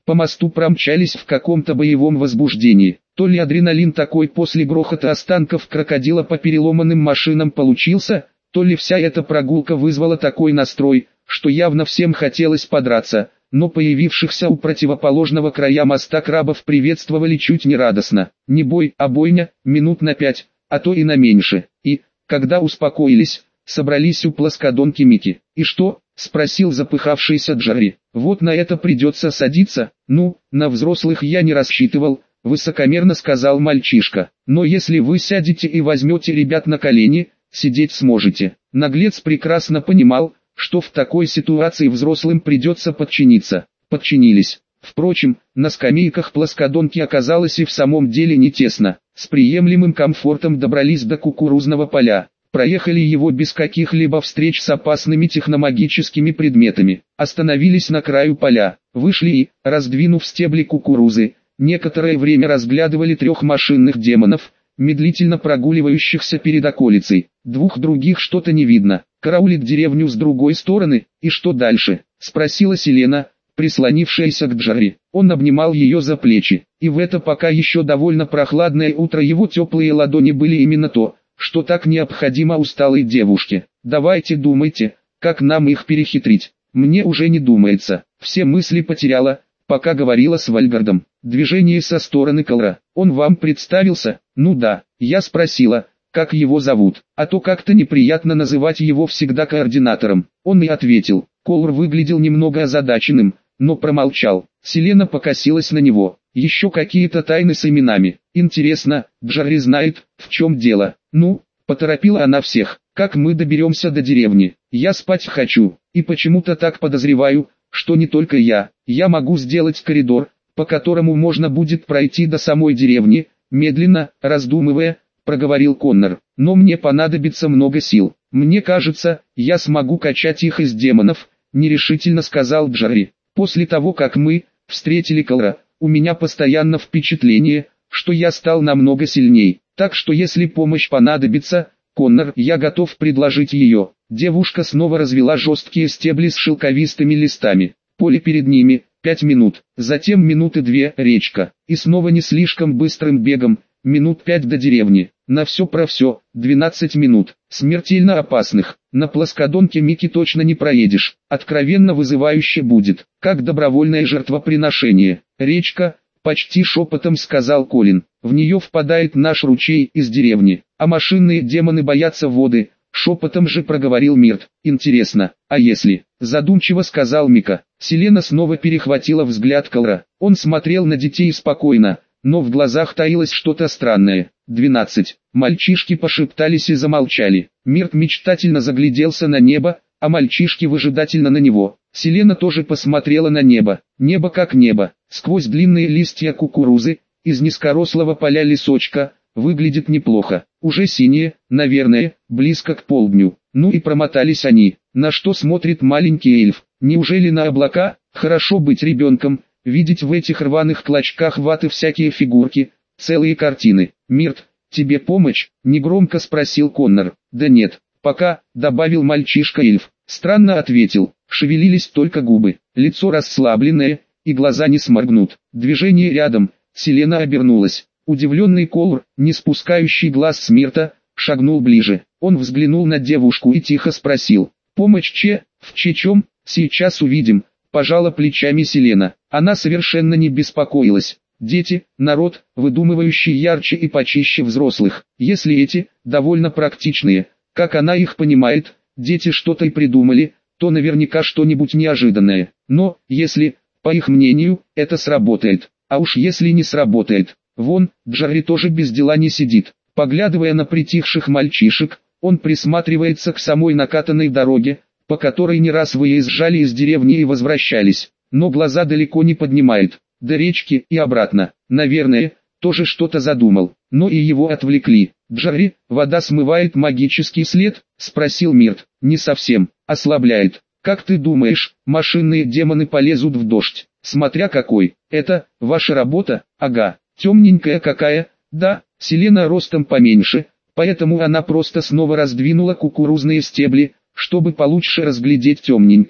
по мосту промчались в каком-то боевом возбуждении. То ли адреналин такой после грохота останков крокодила по переломанным машинам получился, то ли вся эта прогулка вызвала такой настрой, что явно всем хотелось подраться, но появившихся у противоположного края моста крабов приветствовали чуть не радостно. Не бой, а бойня, минут на 5, а то и на меньше. И, когда успокоились, собрались у плоскодонки Мики. «И что?» — спросил запыхавшийся Джерри. «Вот на это придется садиться». «Ну, на взрослых я не рассчитывал», — высокомерно сказал мальчишка. «Но если вы сядете и возьмете ребят на колени, сидеть сможете». Наглец прекрасно понимал, что в такой ситуации взрослым придется подчиниться. Подчинились. Впрочем, на скамейках плоскодонки оказалось и в самом деле не тесно. С приемлемым комфортом добрались до кукурузного поля. Проехали его без каких-либо встреч с опасными техномагическими предметами. Остановились на краю поля, вышли и, раздвинув стебли кукурузы, некоторое время разглядывали 3 машинных демонов, медлительно прогуливающихся перед околицей. 2 других что-то не видно. «Караулит деревню с другой стороны, и что дальше?» — спросила Селена, прислонившаяся к Джерри. Он обнимал ее за плечи, и в это пока еще довольно прохладное утро его теплые ладони были именно то, что так необходимо усталой девушке. «Давайте думайте, как нам их перехитрить». «Мне уже не думается, все мысли потеряла, пока говорила с Вальгардом». Движение со стороны Колра. «Он вам представился?» «Ну да, я спросила, как его зовут, а то как-то неприятно называть его всегда координатором». Он и ответил. Колр выглядел немного озадаченным, но промолчал. Селена покосилась на него. «Еще какие-то тайны с именами. Интересно, Джерри знает, в чем дело?» «Ну», — поторопила она всех, — «как мы доберемся до деревни? Я спать хочу, и почему-то так подозреваю, что не только я. Я могу сделать коридор, по которому можно будет пройти до самой деревни», медленно, раздумывая, проговорил Коннор. «Но мне понадобится много сил. Мне кажется, я смогу качать их из демонов», нерешительно сказал Джерри. «После того, как мы встретили Колра, у меня постоянно впечатление, что я стал намного сильней. Так что если помощь понадобится, Коннор, я готов предложить ее». Девушка снова развела жесткие стебли с шелковистыми листами. Поле перед ними, 5 минут, затем минуты 2 речка, и снова не слишком быстрым бегом, минут 5 до деревни. На все про все, 12 минут, смертельно опасных. На плоскодонке Мики точно не проедешь, откровенно вызывающе будет, как добровольное жертвоприношение. «Речка», — почти шепотом сказал Колин, — «в нее впадает наш ручей из деревни, а машинные демоны боятся воды», шепотом же проговорил Мирт. «Интересно, а если?» — задумчиво сказал Мика. Селена снова перехватила взгляд Колра. Он смотрел на детей спокойно, но в глазах таилось что-то странное. 12. Мальчишки пошептались и замолчали. Мирт мечтательно загляделся на небо, а мальчишки выжидательно на него. Селена тоже посмотрела на небо. Небо как небо. Сквозь длинные листья кукурузы, из низкорослого поля лесочка, выглядит неплохо. Уже синее, наверное, близко к полдню. Ну и промотались они. На что смотрит маленький эльф? Неужели на облака? Хорошо быть ребенком, видеть в этих рваных клочках ваты всякие фигурки, целые картины. «Мирт, тебе помочь?» — негромко спросил Коннор. «Да нет, пока», — добавил мальчишка-эльф. Странно ответил, шевелились только губы, лицо расслабленное, и глаза не сморгнут. Движение рядом, Селена обернулась. Удивленный Колр, не спускающий глаз с Мирта, шагнул ближе. Он взглянул на девушку и тихо спросил: «Помощь в чем? Сейчас увидим», — пожала плечами Селена. Она совершенно не беспокоилась. Дети, народ, выдумывающий ярче и почище взрослых. Если эти, довольно практичные, как она их понимает, дети что-то и придумали, то наверняка что-нибудь неожиданное. Но, если, по их мнению, это сработает, а уж если не сработает, вон, Джерри тоже без дела не сидит. Поглядывая на притихших мальчишек, он присматривается к самой накатанной дороге, по которой не раз выезжали из деревни и возвращались, но глаза далеко не поднимает. До речки и обратно, наверное, тоже что-то задумал, но и его отвлекли. «Джерри, вода смывает магический след?» — спросил Мирт. «Не совсем, ослабляет. Как ты думаешь, машинные демоны полезут в дождь? Смотря какой. Это, ваша работа?» «Ага, темненькая какая?» «Да, Селена ростом поменьше, поэтому она просто снова раздвинула кукурузные стебли, чтобы получше разглядеть темненькую.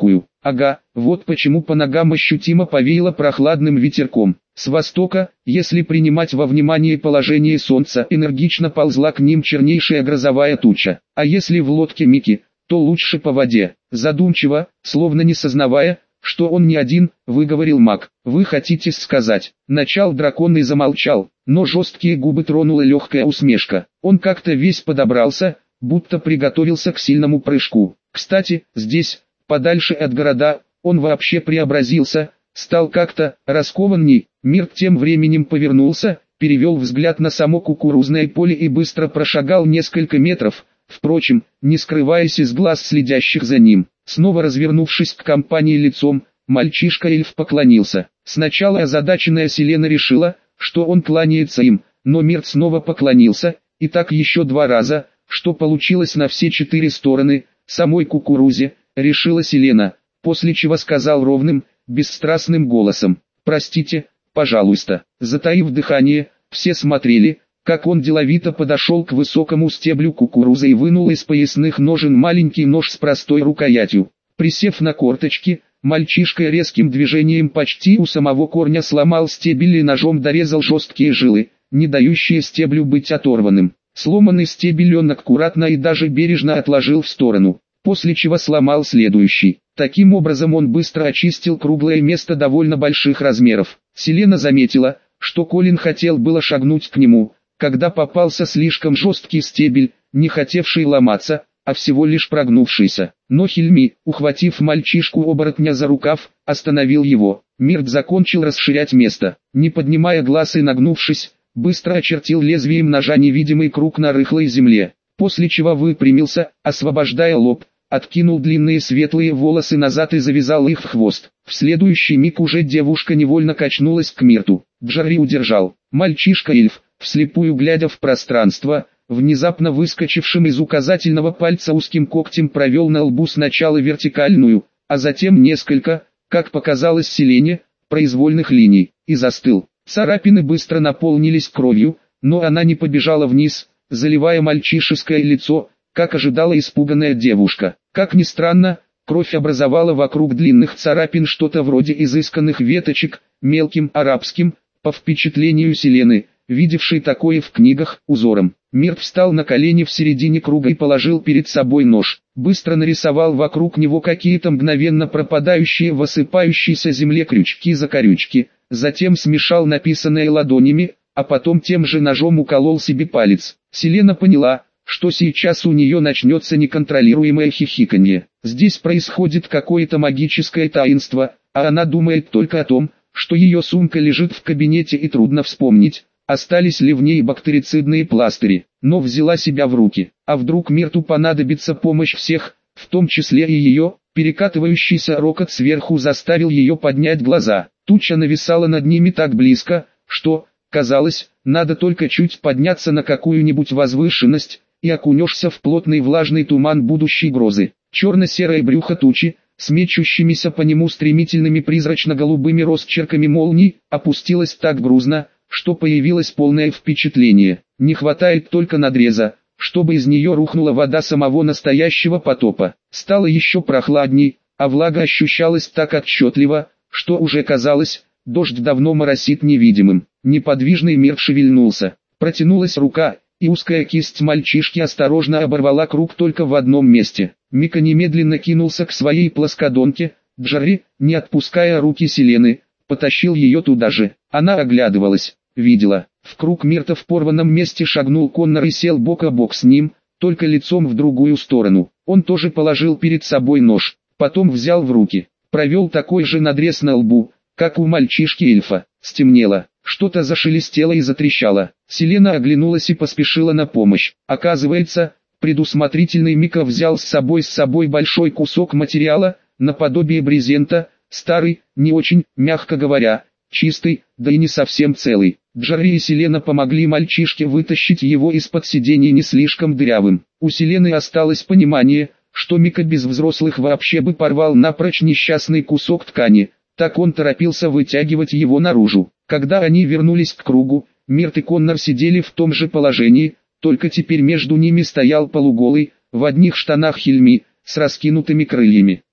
Ага, вот почему по ногам ощутимо повеяло прохладным ветерком. С востока, если принимать во внимание положение солнца, энергично ползла к ним чернейшая грозовая туча. А если в лодке Мики, то лучше по воде. Задумчиво, словно не сознавая, что он не один, выговорил маг. Вы хотите сказать? Начал дракон и замолчал, но жесткие губы тронула легкая усмешка. Он как-то весь подобрался, будто приготовился к сильному прыжку. Кстати, здесь, подальше от города, он вообще преобразился, стал как-то раскованней. Мирт тем временем повернулся, перевел взгляд на само кукурузное поле и быстро прошагал несколько метров, впрочем, не скрываясь из глаз следящих за ним. Снова развернувшись к компании лицом, мальчишка-эльф поклонился. Сначала озадаченная Селена решила, что он кланяется им, но Мирт снова поклонился, и так еще 2 раза, что получилось на все 4 стороны, самой кукурузе, решила Селена, после чего сказал ровным, бесстрастным голосом: «Простите, пожалуйста». Затаив дыхание, все смотрели, как он деловито подошел к высокому стеблю кукурузы и вынул из поясных ножен маленький нож с простой рукоятью. Присев на корточки, мальчишка резким движением почти у самого корня сломал стебель и ножом дорезал жесткие жилы, не дающие стеблю быть оторванным. Сломанный стебель он аккуратно и даже бережно отложил в сторону, после чего сломал следующий. Таким образом он быстро очистил круглое место довольно больших размеров. Селена заметила, что Колин хотел было шагнуть к нему, когда попался слишком жесткий стебель, не хотевший ломаться, а всего лишь прогнувшийся. Но Хильми, ухватив мальчишку-оборотня за рукав, остановил его. Мирт закончил расширять место. Не поднимая глаз и нагнувшись, быстро очертил лезвием ножа невидимый круг на рыхлой земле, после чего выпрямился, освобождая лоб, откинул длинные светлые волосы назад и завязал их в хвост. В следующий миг уже девушка невольно качнулась к Мирту. Джарри удержал. Мальчишка-эльф, вслепую глядя в пространство, внезапно выскочившим из указательного пальца узким когтем провел на лбу сначала вертикальную, а затем несколько, как показалось Селене, произвольных линий, и застыл. Царапины быстро наполнились кровью, но она не побежала вниз, заливая мальчишеское лицо, как ожидала испуганная девушка. Как ни странно, кровь образовала вокруг длинных царапин что-то вроде изысканных веточек, мелким арабским, по впечатлению Селены, видевшей такое в книгах, узором. Мирт встал на колени в середине круга и положил перед собой нож. Быстро нарисовал вокруг него какие-то мгновенно пропадающие в осыпающейся земле крючки-закорючки, затем смешал написанное ладонями, а потом тем же ножом уколол себе палец. Селена поняла, что сейчас у нее начнется неконтролируемое хихиканье. Здесь происходит какое-то магическое таинство, а она думает только о том, что ее сумка лежит в кабинете и трудно вспомнить, остались ли в ней бактерицидные пластыри. Но взяла себя в руки. А вдруг Мирту понадобится помощь всех, в том числе и ее? Перекатывающийся рокот сверху заставил ее поднять глаза. Туча нависала над ними так близко, что, казалось, надо только чуть подняться на какую-нибудь возвышенность, и окунешься в плотный влажный туман будущей грозы. Черно-серое брюхо тучи, с мечущимися по нему стремительными призрачно-голубыми росчерками молний, опустилось так грузно, что появилось полное впечатление. Не хватает только надреза, чтобы из нее рухнула вода самого настоящего потопа. Стало еще прохладней, а влага ощущалась так отчетливо, что уже казалось, дождь давно моросит невидимым. Неподвижный Мирт шевельнулся. Протянулась рука, и узкая кисть мальчишки осторожно оборвала круг только в одном месте. Мика немедленно кинулся к своей плоскодонке. Джарри, не отпуская руки Селены, потащил ее туда же. Она оглядывалась, видела. В круг Мирта в порванном месте шагнул Коннор и сел бок о бок с ним, только лицом в другую сторону. Он тоже положил перед собой нож, потом взял в руки, провел такой же надрез на лбу, как у мальчишки-эльфа. Стемнело, что-то зашелестело и затрещало. Селена оглянулась и поспешила на помощь. Оказывается, предусмотрительный Мика взял с собой большой кусок материала, наподобие брезента, старый, не очень, мягко говоря, чистый, да и не совсем целый. Джарри и Селена помогли мальчишке вытащить его из-под сиденья не слишком дырявым. У Селены осталось понимание, что Мика без взрослых вообще бы порвал напрочь несчастный кусок ткани, так он торопился вытягивать его наружу. Когда они вернулись к кругу, Мирт и Коннор сидели в том же положении, только теперь между ними стоял полуголый, в одних штанах Хильми, с раскинутыми крыльями.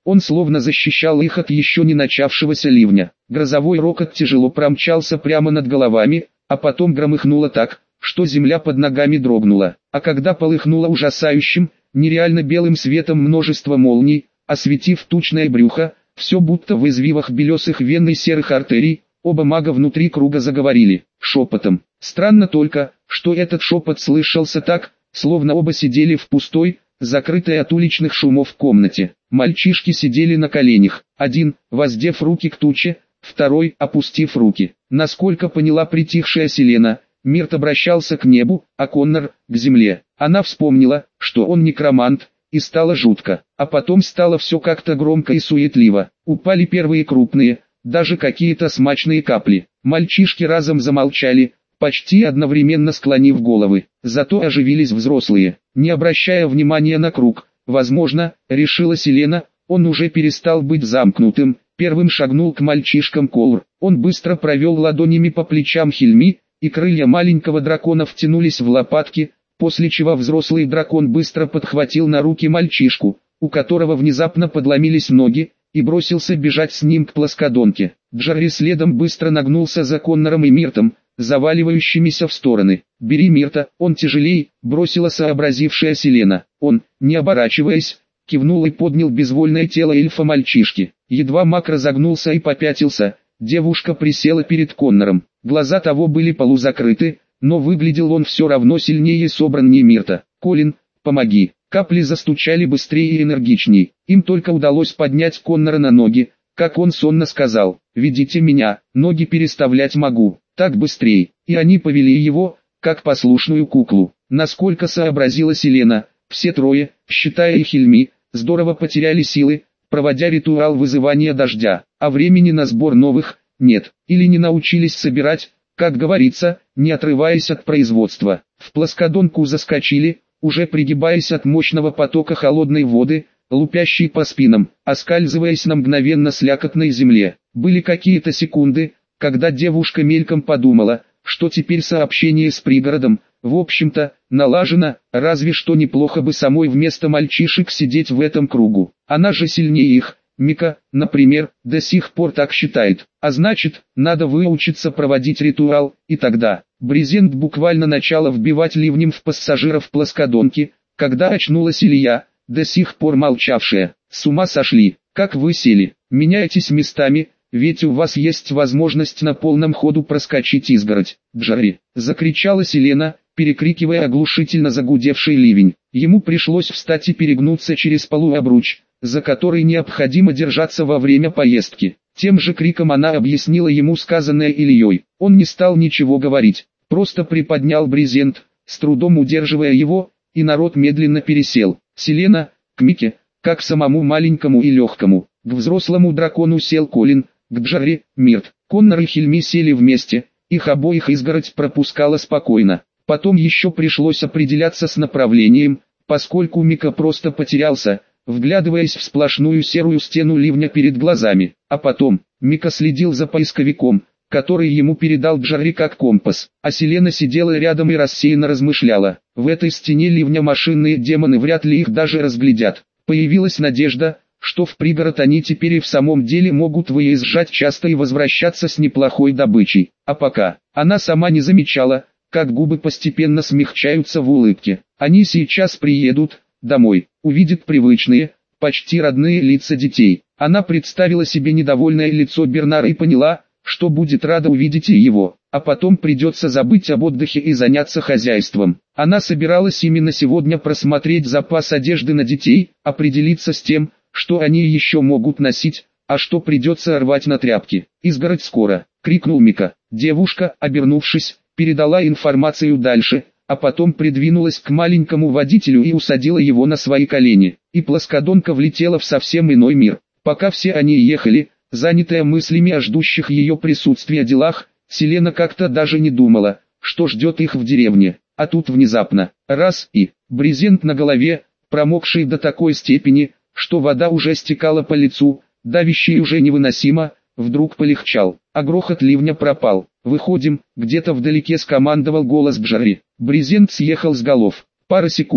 Он словно защищал их от еще не начавшегося ливня. Грозовой рокот тяжело промчался прямо над головами, а потом громыхнуло так, что земля под ногами дрогнула. А когда полыхнуло ужасающим, нереально белым светом множество молний, осветив тучное брюхо, все будто в извивах белесых вен и серых артерий, оба мага внутри круга заговорили, шепотом. Странно только, что этот шепот слышался так, словно оба сидели в пустой, закрытой от уличных шумов комнате. Мальчишки сидели на коленях, один, воздев руки к туче, второй, опустив руки. Насколько поняла притихшая Селена, Мирт обращался к небу, а Коннор – к земле. Она вспомнила, что он некромант, и стало жутко. А потом стало все как-то громко и суетливо. Упали первые крупные, даже какие-то смачные капли. Мальчишки разом замолчали, почти одновременно склонив головы. Зато оживились взрослые, не обращая внимания на круг. Возможно, решила Селена, он уже перестал быть замкнутым. Первым шагнул к мальчишкам Колр. Он быстро провел ладонями по плечам Хельми, и крылья маленького дракона втянулись в лопатки, после чего взрослый дракон быстро подхватил на руки мальчишку, у которого внезапно подломились ноги, и бросился бежать с ним к плоскодонке. Джарри следом быстро нагнулся за Коннором и Миртом, заваливающимися в стороны. «Бери Мирта, он тяжелей», — бросила сообразившая Селена. Он, не оборачиваясь, кивнул и поднял безвольное тело эльфа-мальчишки. Едва маг разогнулся и попятился, девушка присела перед Коннором. Глаза того были полузакрыты, но выглядел он все равно сильнее и собраннее Мирта. «Колин, помоги». Капли застучали быстрее и энергичней. Им только удалось поднять Коннора на ноги, как он сонно сказал: «Ведите меня, ноги переставлять могу, так быстрей». И они повели его, как послушную куклу. Насколько сообразила Селена, все трое, считая и Хельми, здорово потеряли силы, проводя ритуал вызывания дождя, а времени на сбор новых нет, или не научились собирать, как говорится, не отрываясь от производства. В плоскодонку заскочили, уже пригибаясь от мощного потока холодной воды, лупящей по спинам, оскальзываясь на мгновенно слякотной земле. Были какие-то секунды, когда девушка мельком подумала, что теперь сообщение с пригородом, в общем-то, налажено, разве что неплохо бы самой вместо мальчишек сидеть в этом кругу. Она же сильнее их. Мика, например, до сих пор так считает, а значит, надо выучиться проводить ритуал, и тогда. Брезент буквально начала вбивать ливнем в пассажиров плоскодонки, когда очнулась Илья, до сих пор молчавшая. «С ума сошли, как вы сели, меняйтесь местами, ведь у вас есть возможность на полном ходу проскочить изгородь». «Джарри!» — закричала Селена, перекрикивая оглушительно загудевший ливень. Ему пришлось встать и перегнуться через полуобруч, за который необходимо держаться во время поездки. Тем же криком она объяснила ему сказанное Ильей. Он не стал ничего говорить, просто приподнял брезент, с трудом удерживая его, и народ медленно пересел. Селена, к Мике, как самому маленькому и легкому. К взрослому дракону сел Колин, к Джарри – Мирт. Коннор и Хельми сели вместе, их обоих изгородь пропускала спокойно. Потом еще пришлось определяться с направлением, поскольку Мика просто потерялся, вглядываясь в сплошную серую стену ливня перед глазами. А потом, Мика следил за поисковиком, который ему передал Джарри как компас, а Селена сидела рядом и рассеянно размышляла. В этой стене ливня машинные демоны вряд ли их даже разглядят. Появилась надежда, что в пригород они теперь и в самом деле могут выезжать часто и возвращаться с неплохой добычей. А пока, она сама не замечала, как губы постепенно смягчаются в улыбке. Они сейчас приедут домой, увидят привычные, почти родные лица детей. Она представила себе недовольное лицо Бернара и поняла, что будет рада увидеть и его, а потом придется забыть об отдыхе и заняться хозяйством. Она собиралась именно сегодня просмотреть запас одежды на детей, определиться с тем, что они еще могут носить, а что придется рвать на тряпки. «Изгородь скоро!» — крикнул Мика. Девушка, обернувшись, передала информацию дальше, а потом придвинулась к маленькому водителю и усадила его на свои колени. И плоскодонка влетела в совсем иной мир. Пока все они ехали, занятая мыслями о ждущих ее присутствия делах, Селена как-то даже не думала, что ждет их в деревне. А тут внезапно, раз и, брезент на голове, промокший до такой степени, что вода уже стекала по лицу, давящий уже невыносимо, вдруг полегчал, а грохот ливня пропал. «Выходим», — где-то вдалеке скомандовал голос Джарри. Брезент съехал с голов. Пара секунд,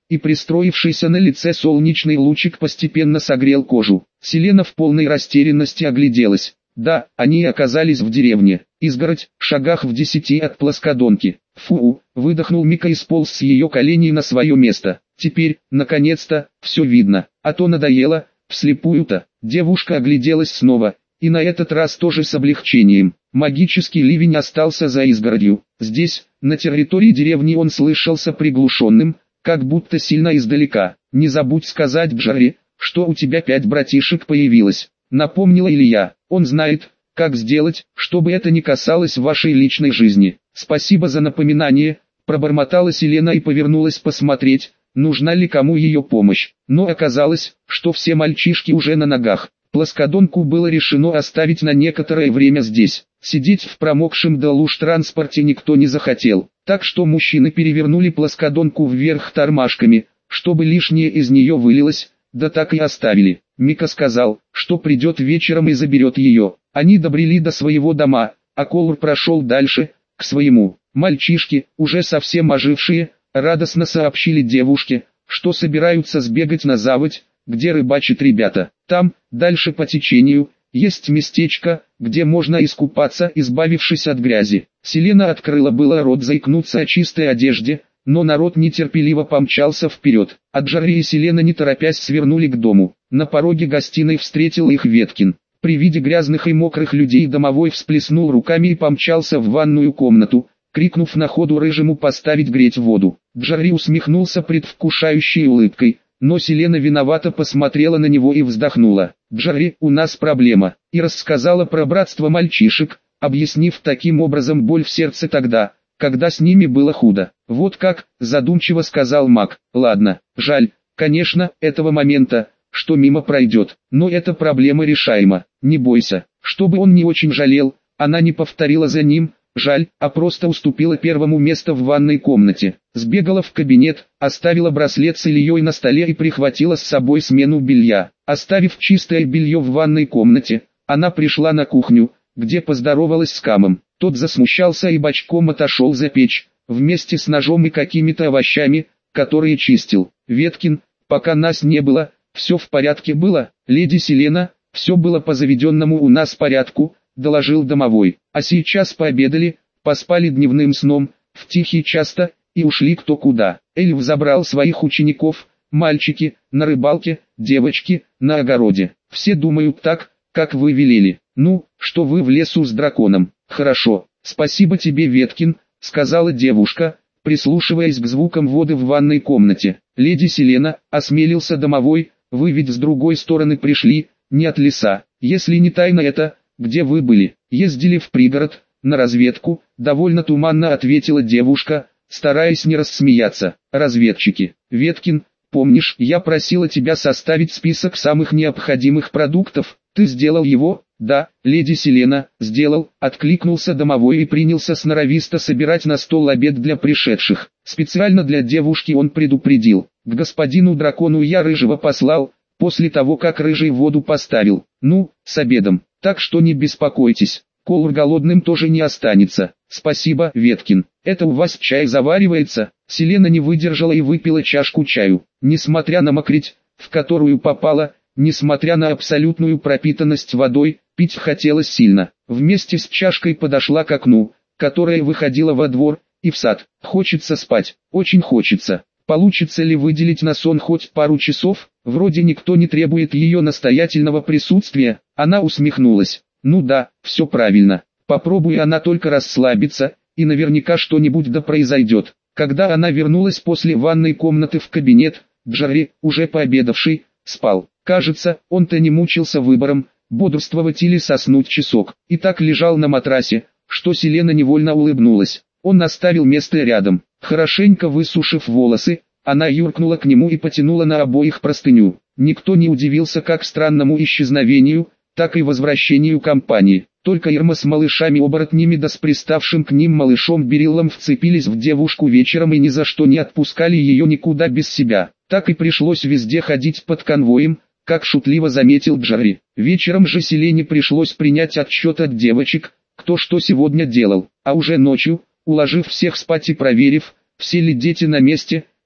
и пристроившийся на лице солнечный лучик постепенно согрел кожу. Селена в полной растерянности огляделась. Да, они оказались в деревне. Изгородь, шагах в 10 от плоскодонки. Фу, выдохнул Мика и сполз с ее коленей на свое место. Теперь, наконец-то, все видно. А то надоело, вслепую-то. Девушка огляделась снова, и на этот раз тоже с облегчением. Магический ливень остался за изгородью. Здесь, на территории деревни, он слышался приглушенным, как будто сильно издалека. «Не забудь сказать Бжаре, что у тебя 5 братишек появилось», — напомнила Илья. «Он знает, как сделать, чтобы это не касалось вашей личной жизни». «Спасибо за напоминание», — пробормотала Селена и повернулась посмотреть, нужна ли кому ее помощь. Но оказалось, что все мальчишки уже на ногах. Плоскодонку было решено оставить на некоторое время здесь. Сидеть в промокшем до луж транспорте никто не захотел, так что мужчины перевернули плоскодонку вверх тормашками, чтобы лишнее из нее вылилось, да так и оставили. Мика сказал, что придет вечером и заберет ее. Они добрели до своего дома, а Колор прошел дальше, к своему. Мальчишки, уже совсем ожившие, радостно сообщили девушке, что собираются сбегать на заводь, где рыбачат ребята. Там, дальше по течению, есть местечко, где можно искупаться, избавившись от грязи. Селена открыла было рот заикнуться о чистой одежде, но народ нетерпеливо помчался вперед. Аджари и Селена не торопясь свернули к дому. На пороге гостиной встретил их Веткин. При виде грязных и мокрых людей домовой всплеснул руками и помчался в ванную комнату, крикнув на ходу рыжему поставить греть воду. Джарри усмехнулся предвкушающей улыбкой, но Селена виновато посмотрела на него и вздохнула. «Джарри, у нас проблема», и рассказала про братство мальчишек, объяснив таким образом боль в сердце тогда, когда с ними было худо. «Вот как», задумчиво сказал маг. «Ладно, жаль, конечно, этого момента, что мимо пройдет, но эта проблема решаема, не бойся». Чтобы он не очень жалел, она не повторила за ним, жаль, а просто уступила первому место в ванной комнате. Сбегала в кабинет, оставила браслет с Ильей на столе и прихватила с собой смену белья. Оставив чистое белье в ванной комнате, она пришла на кухню, где поздоровалась с Камом. Тот засмущался и бочком отошел за печь, вместе с ножом и какими-то овощами, которые чистил. «Веткин, пока нас не было, все в порядке было, леди Селена, все было по заведенному у нас порядку», доложил домовой. «А сейчас пообедали, поспали дневным сном, в тихий часто, и ушли кто куда. Эльф забрал своих учеников, мальчики, на рыбалке, девочки, на огороде. Все думают так, как вы велели. Ну, что вы в лесу с драконом». «Хорошо, спасибо тебе, Веткин», сказала девушка, прислушиваясь к звукам воды в ванной комнате. «Леди Селена», осмелился домовой, «вы ведь с другой стороны пришли, не от леса. Если не тайна это, где вы были?» «Ездили в пригород, на разведку», довольно туманно ответила девушка, стараясь не рассмеяться. «Разведчики. Веткин, помнишь, я просила тебя составить список самых необходимых продуктов, ты сделал его?» «Да, леди Селена, сделал», откликнулся домовой и принялся сноровисто собирать на стол обед для пришедших. Специально для девушки он предупредил: «К господину дракону я рыжего послал, после того как рыжий воду поставил, ну, с обедом, так что не беспокойтесь, Колор голодным тоже не останется». «Спасибо, Веткин, это у вас чай заваривается?» Селена не выдержала и выпила чашку чаю. Несмотря на мокрить, в которую попала, несмотря на абсолютную пропитанность водой, пить хотелось сильно. Вместе с чашкой подошла к окну, которое выходило во двор, и в сад. «Хочется спать, очень хочется. Получится ли выделить на сон хоть пару часов? Вроде никто не требует ее настоятельного присутствия». Она усмехнулась. «Ну да, все правильно. Попробуй она только расслабиться, и наверняка что-нибудь да произойдет». Когда она вернулась после ванной комнаты в кабинет, Джарри, уже пообедавший, спал. Кажется, он-то не мучился выбором, бодрствовать или соснуть часок, и так лежал на матрасе, что Селена невольно улыбнулась. Он оставил место рядом. Хорошенько высушив волосы, она юркнула к нему и потянула на обоих простыню. Никто не удивился как странному исчезновению, так и возвращению компании. Только Ирма с малышами-оборотнями да с приставшим к ним малышом Бериллом вцепились в девушку вечером и ни за что не отпускали ее никуда без себя. Так и пришлось везде ходить под конвоем, как шутливо заметил Джарри. Вечером же Селене пришлось принять отчет от девочек, кто что сегодня делал. А уже ночью, уложив всех спать и проверив, все ли дети на месте,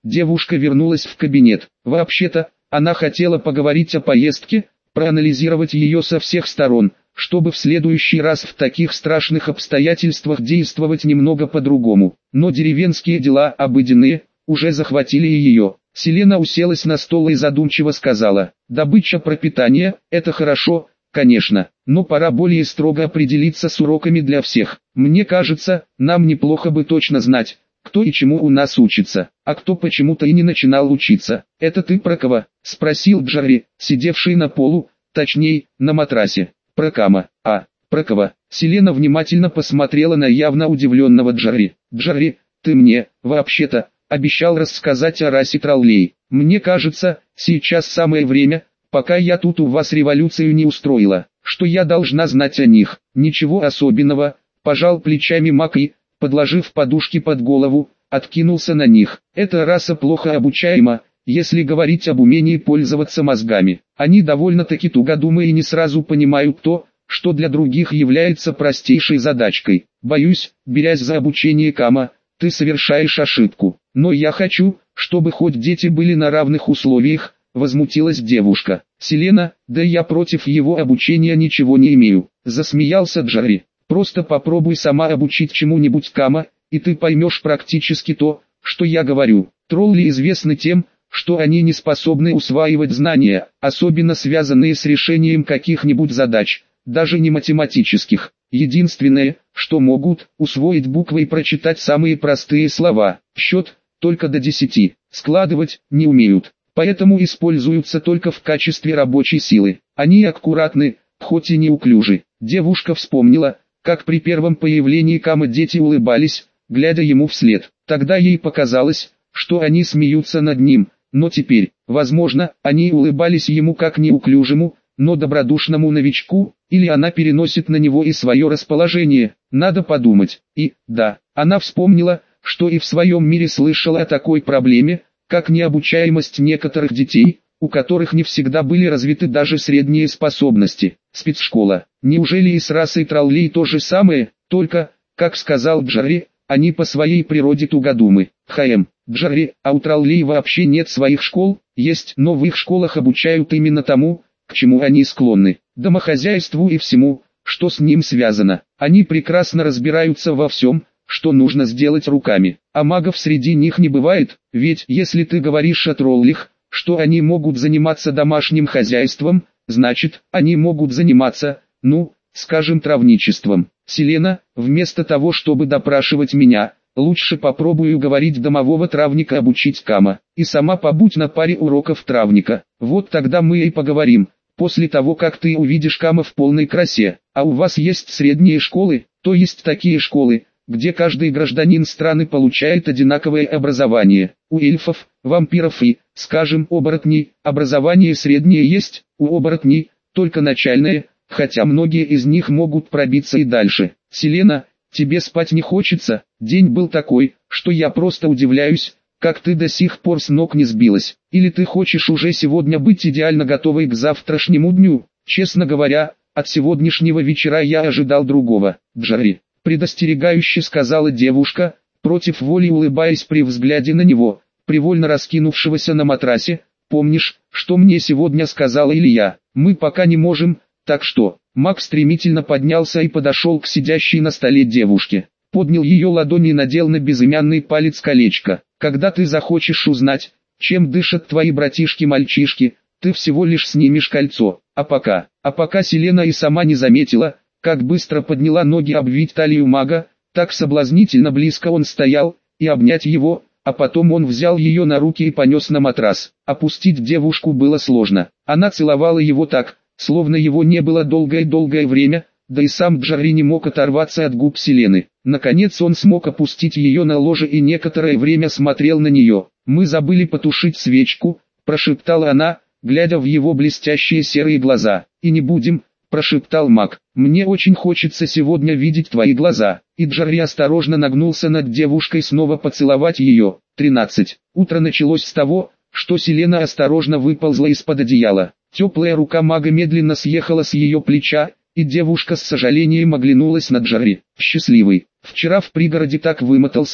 девушка вернулась в кабинет. Вообще-то, она хотела поговорить о поездке, проанализировать ее со всех сторон, чтобы в следующий раз в таких страшных обстоятельствах действовать немного по-другому. Но деревенские дела, обыденные, уже захватили и ее. Селена уселась на стол и задумчиво сказала: «Добыча пропитания – это хорошо, конечно, но пора более строго определиться с уроками для всех. Мне кажется, нам неплохо бы точно знать, кто и чему у нас учится, а кто почему-то и не начинал учиться». «Это ты про кого?» – спросил Джарри, сидевший на полу, точнее, на матрасе. «Про Кама». «А, про кого?» Селена внимательно посмотрела на явно удивленного Джарри. «Джарри, ты мне, вообще-то, обещал рассказать о расе троллей. Мне кажется, сейчас самое время, пока я тут у вас революцию не устроила, что я должна знать о них». «Ничего особенного», – пожал плечами Мак и, подложив подушки под голову, откинулся на них. «Эта раса плохо обучаема, если говорить об умении пользоваться мозгами. Они довольно-таки тугодумы и не сразу понимают то, что для других является простейшей задачкой. Боюсь, берясь за обучение Кама, ты совершаешь ошибку. Но я хочу, чтобы хоть дети были на равных условиях», — возмутилась девушка. «Селена, да я против его обучения ничего не имею», — засмеялся Джарри. «Просто попробуй сама обучить чему-нибудь Кама, и ты поймешь практически то, что я говорю. Тролли известны тем, что они не способны усваивать знания, особенно связанные с решением каких-нибудь задач, даже не математических. Единственное, что могут, усвоить буквы и прочитать самые простые слова. Счет, только до 10, складывать не умеют, поэтому используются только в качестве рабочей силы. Они аккуратны, хоть и неуклюжи». Девушка вспомнила, как при первом появлении Кама дети улыбались, глядя ему вслед. Тогда ей показалось, что они смеются над ним, но теперь, возможно, они улыбались ему как неуклюжему, но добродушному новичку, или она переносит на него и свое расположение, надо подумать. И, да, она вспомнила, что и в своем мире слышала о такой проблеме, как необучаемость некоторых детей, у которых не всегда были развиты даже средние способности. Спецшкола. Неужели и с расой троллей то же самое, только, как сказал Джарри, они по своей природе тугодумы. Джарри, а у троллей вообще нет своих школ, есть, но в их школах обучают именно тому, к чему они склонны, домохозяйству и всему, что с ним связано. Они прекрасно разбираются во всем, что нужно сделать руками, а магов среди них не бывает, ведь если ты говоришь о троллях, что они могут заниматься домашним хозяйством, значит, они могут заниматься, скажем, травничеством. Селена, вместо того, чтобы допрашивать меня, лучше попробую уговорить домового травника обучить Кама, и сама побудь на паре уроков травника. Вот тогда мы и поговорим, после того, как ты увидишь Кама в полной красе. А у вас есть средние школы, то есть такие школы, где каждый гражданин страны получает одинаковое образование. У эльфов, вампиров и, скажем, оборотней, образование среднее есть, у оборотней, только начальное, хотя многие из них могут пробиться и дальше. Селена, тебе спать не хочется? День был такой, что я просто удивляюсь, как ты до сих пор с ног не сбилась. Или ты хочешь уже сегодня быть идеально готовой к завтрашнему дню? Честно говоря, от сегодняшнего вечера я ожидал другого. Джарри, предостерегающе сказала девушка, против воли улыбаясь при взгляде на него, привольно раскинувшегося на матрасе. «Помнишь, что мне сегодня сказала Илья? Мы пока не можем, так что...» Мак стремительно поднялся и подошел к сидящей на столе девушке. Поднял ее ладони и надел на безымянный палец колечко. «Когда ты захочешь узнать, чем дышат твои братишки-мальчишки, ты всего лишь снимешь кольцо. А пока Селена и сама не заметила, как быстро подняла ноги обвить талию мага, так соблазнительно близко он стоял, и обнять его, а потом он взял ее на руки и понес на матрас. Опустить девушку было сложно. Она целовала его так, словно его не было долгое-долгое время, да и сам Джарри не мог оторваться от губ Селены. Наконец он смог опустить ее на ложе и некоторое время смотрел на нее. «Мы забыли потушить свечку», – прошептала она, глядя в его блестящие серые глаза. «И не будем», – прошептал маг. «Мне очень хочется сегодня видеть твои глаза». И Джарри осторожно нагнулся над девушкой снова поцеловать ее. 13. Утро началось с того, что Селена осторожно выползла из-под одеяла. Теплая рука мага медленно съехала с ее плеча, и девушка с сожалением оглянулась на Джарри. «Счастливый, вчера в пригороде так вымотался,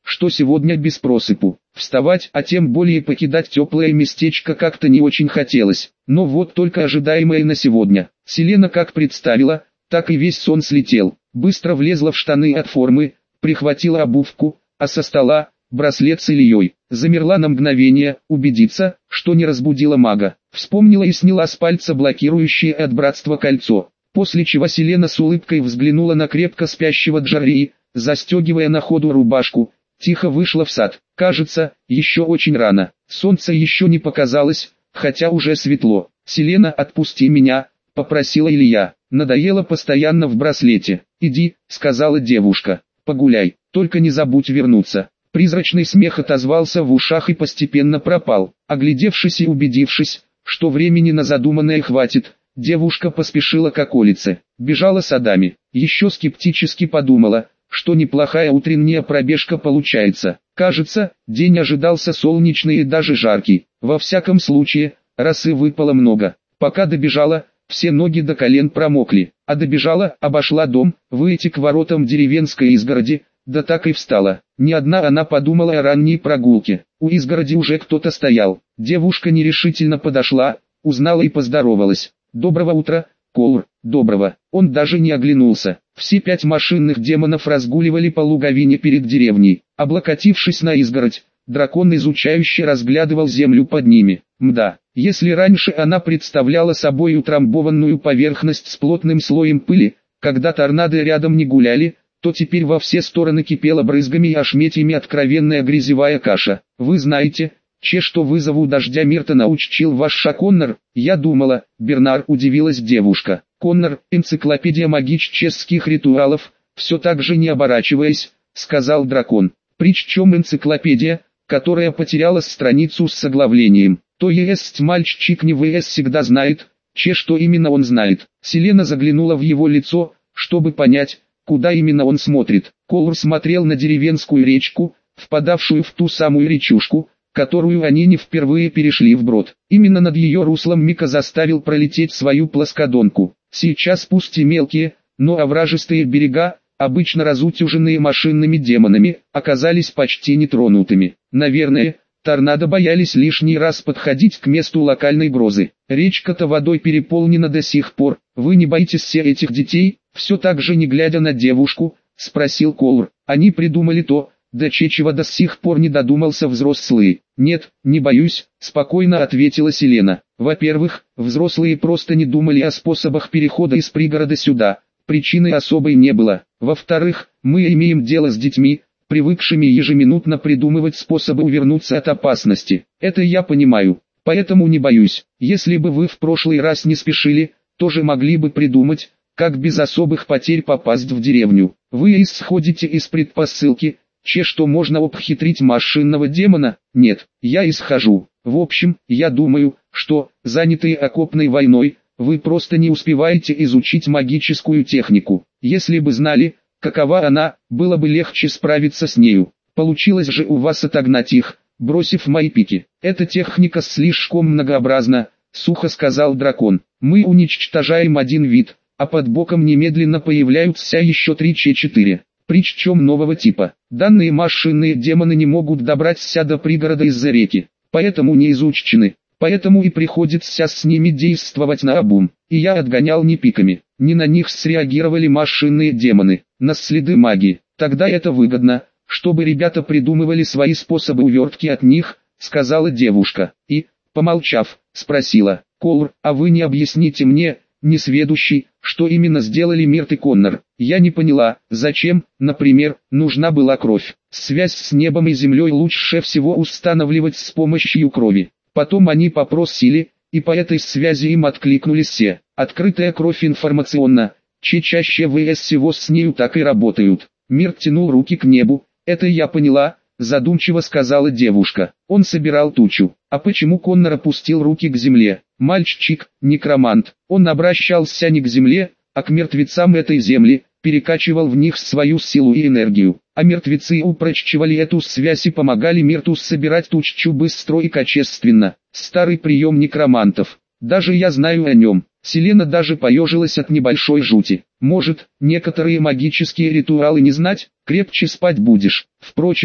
что сегодня без просыпу. Вставать, а тем более покидать теплое местечко как-то не очень хотелось. Но вот только ожидаемое на сегодня. Селена как представила, так и весь сон слетел. Быстро влезла в штаны от формы, прихватила обувку, а со стола браслет с Ильей. Замерла на мгновение, убедиться, что не разбудила мага. Вспомнила и сняла с пальца блокирующее от братства кольцо. После чего Селена с улыбкой взглянула на крепко спящего Джарри, застегивая на ходу рубашку, тихо вышла в сад. Кажется, еще очень рано. Солнце еще не показалось, хотя уже светло. «Селена, отпусти меня», — попросила Илья. «Надоело постоянно в браслете». «Иди», — сказала девушка, — «погуляй, только не забудь вернуться». Призрачный смех отозвался в ушах и постепенно пропал. Оглядевшись и убедившись, что времени на задуманное хватит, девушка поспешила к околице. Бежала садами. Еще скептически подумала, что неплохая утренняя пробежка получается. Кажется, день ожидался солнечный и даже жаркий. Во всяком случае, росы выпало много. Пока добежала, все ноги до колен промокли. А добежала, обошла дом, выйти к воротам деревенской изгороди, да так и встала. Не одна она подумала о ранней прогулке. У изгороди уже кто-то стоял. Девушка нерешительно подошла, узнала и поздоровалась. «Доброго утра, Колр». «Доброго». Он даже не оглянулся. Все 5 машинных демонов разгуливали по луговине перед деревней. Облокотившись на изгородь, дракон изучающе разглядывал землю под ними. Мда, если раньше она представляла собой утрамбованную поверхность с плотным слоем пыли, когда торнадо рядом не гуляли, то теперь во все стороны кипела брызгами и ошметьями откровенная грязевая каша. «Вы знаете, что вызову дождя Мирта научил ваш Коннор?» «Я думала», — Бернар, удивилась девушка. «Коннор, энциклопедия магических ритуалов», все так же не оборачиваясь, сказал дракон. «Причем энциклопедия, которая потеряла страницу с оглавлением. То есть мальчик не ВС всегда знает, что именно он знает». Селена заглянула в его лицо, чтобы понять, куда именно он смотрит. Колор смотрел на деревенскую речку, впадавшую в ту самую речушку, которую они не впервые перешли вброд. Именно над ее руслом Мика заставил пролететь свою плоскодонку. Сейчас пусть и мелкие, но овражистые берега, обычно разутюженные машинными демонами, оказались почти нетронутыми. Наверное, торнадо боялись лишний раз подходить к месту локальной грозы. «Речка-то водой переполнена до сих пор. Вы не боитесь всех этих детей?» Все так же не глядя на девушку, спросил Колр. «Они придумали то, до чего до сих пор не додумался взрослый». «Нет, не боюсь», — спокойно ответила Селена. «Во-первых, взрослые просто не думали о способах перехода из пригорода сюда, причины особой не было. Во-вторых, мы имеем дело с детьми, привыкшими ежеминутно придумывать способы увернуться от опасности. Это я понимаю, поэтому не боюсь. Если бы вы в прошлый раз не спешили, тоже могли бы придумать, как без особых потерь попасть в деревню. Вы исходите из предпосылки, что можно обхитрить машинного демона? Нет, я исхожу. В общем, я думаю, что, занятые окопной войной, вы просто не успеваете изучить магическую технику. Если бы знали, какова она, было бы легче справиться с нею. Получилось же у вас отогнать их, бросив мои пики. Эта техника слишком многообразна, сухо сказал дракон. Мы уничтожаем один вид, а под боком немедленно появляются еще 3-4. Причем нового типа. Данные машинные демоны не могут добраться до пригорода из-за реки, поэтому не изучены. Поэтому и приходится с ними действовать наобум. И я отгонял не пиками. Не на них среагировали машинные демоны, на следы магии. Тогда это выгодно, чтобы ребята придумывали свои способы увертки от них, сказала девушка. И, помолчав, спросила: «Колр, а вы не объясните мне, несведущий, что именно сделали Мирт и Коннор?» Я не поняла, зачем, например, нужна была кровь. Связь с небом и землей лучше всего устанавливать с помощью крови. Потом они попросили, и по этой связи им откликнулись все. Открытая кровь информационна, чаще ВС всего с нею так и работают. Мирт тянул руки к небу. «Это я поняла», задумчиво сказала девушка. Он собирал тучу. А почему Коннор опустил руки к земле? Мальчик, некромант. Он обращался не к земле, а к мертвецам этой земли, перекачивал в них свою силу и энергию. А мертвецы упрочивали эту связь и помогали Мирту собирать тучу быстро и качественно. Старый прием некромантов. Даже я знаю о нем. Селена даже поежилась от небольшой жути. Может, некоторые магические ритуалы не знать, крепче спать будешь. Впрочем,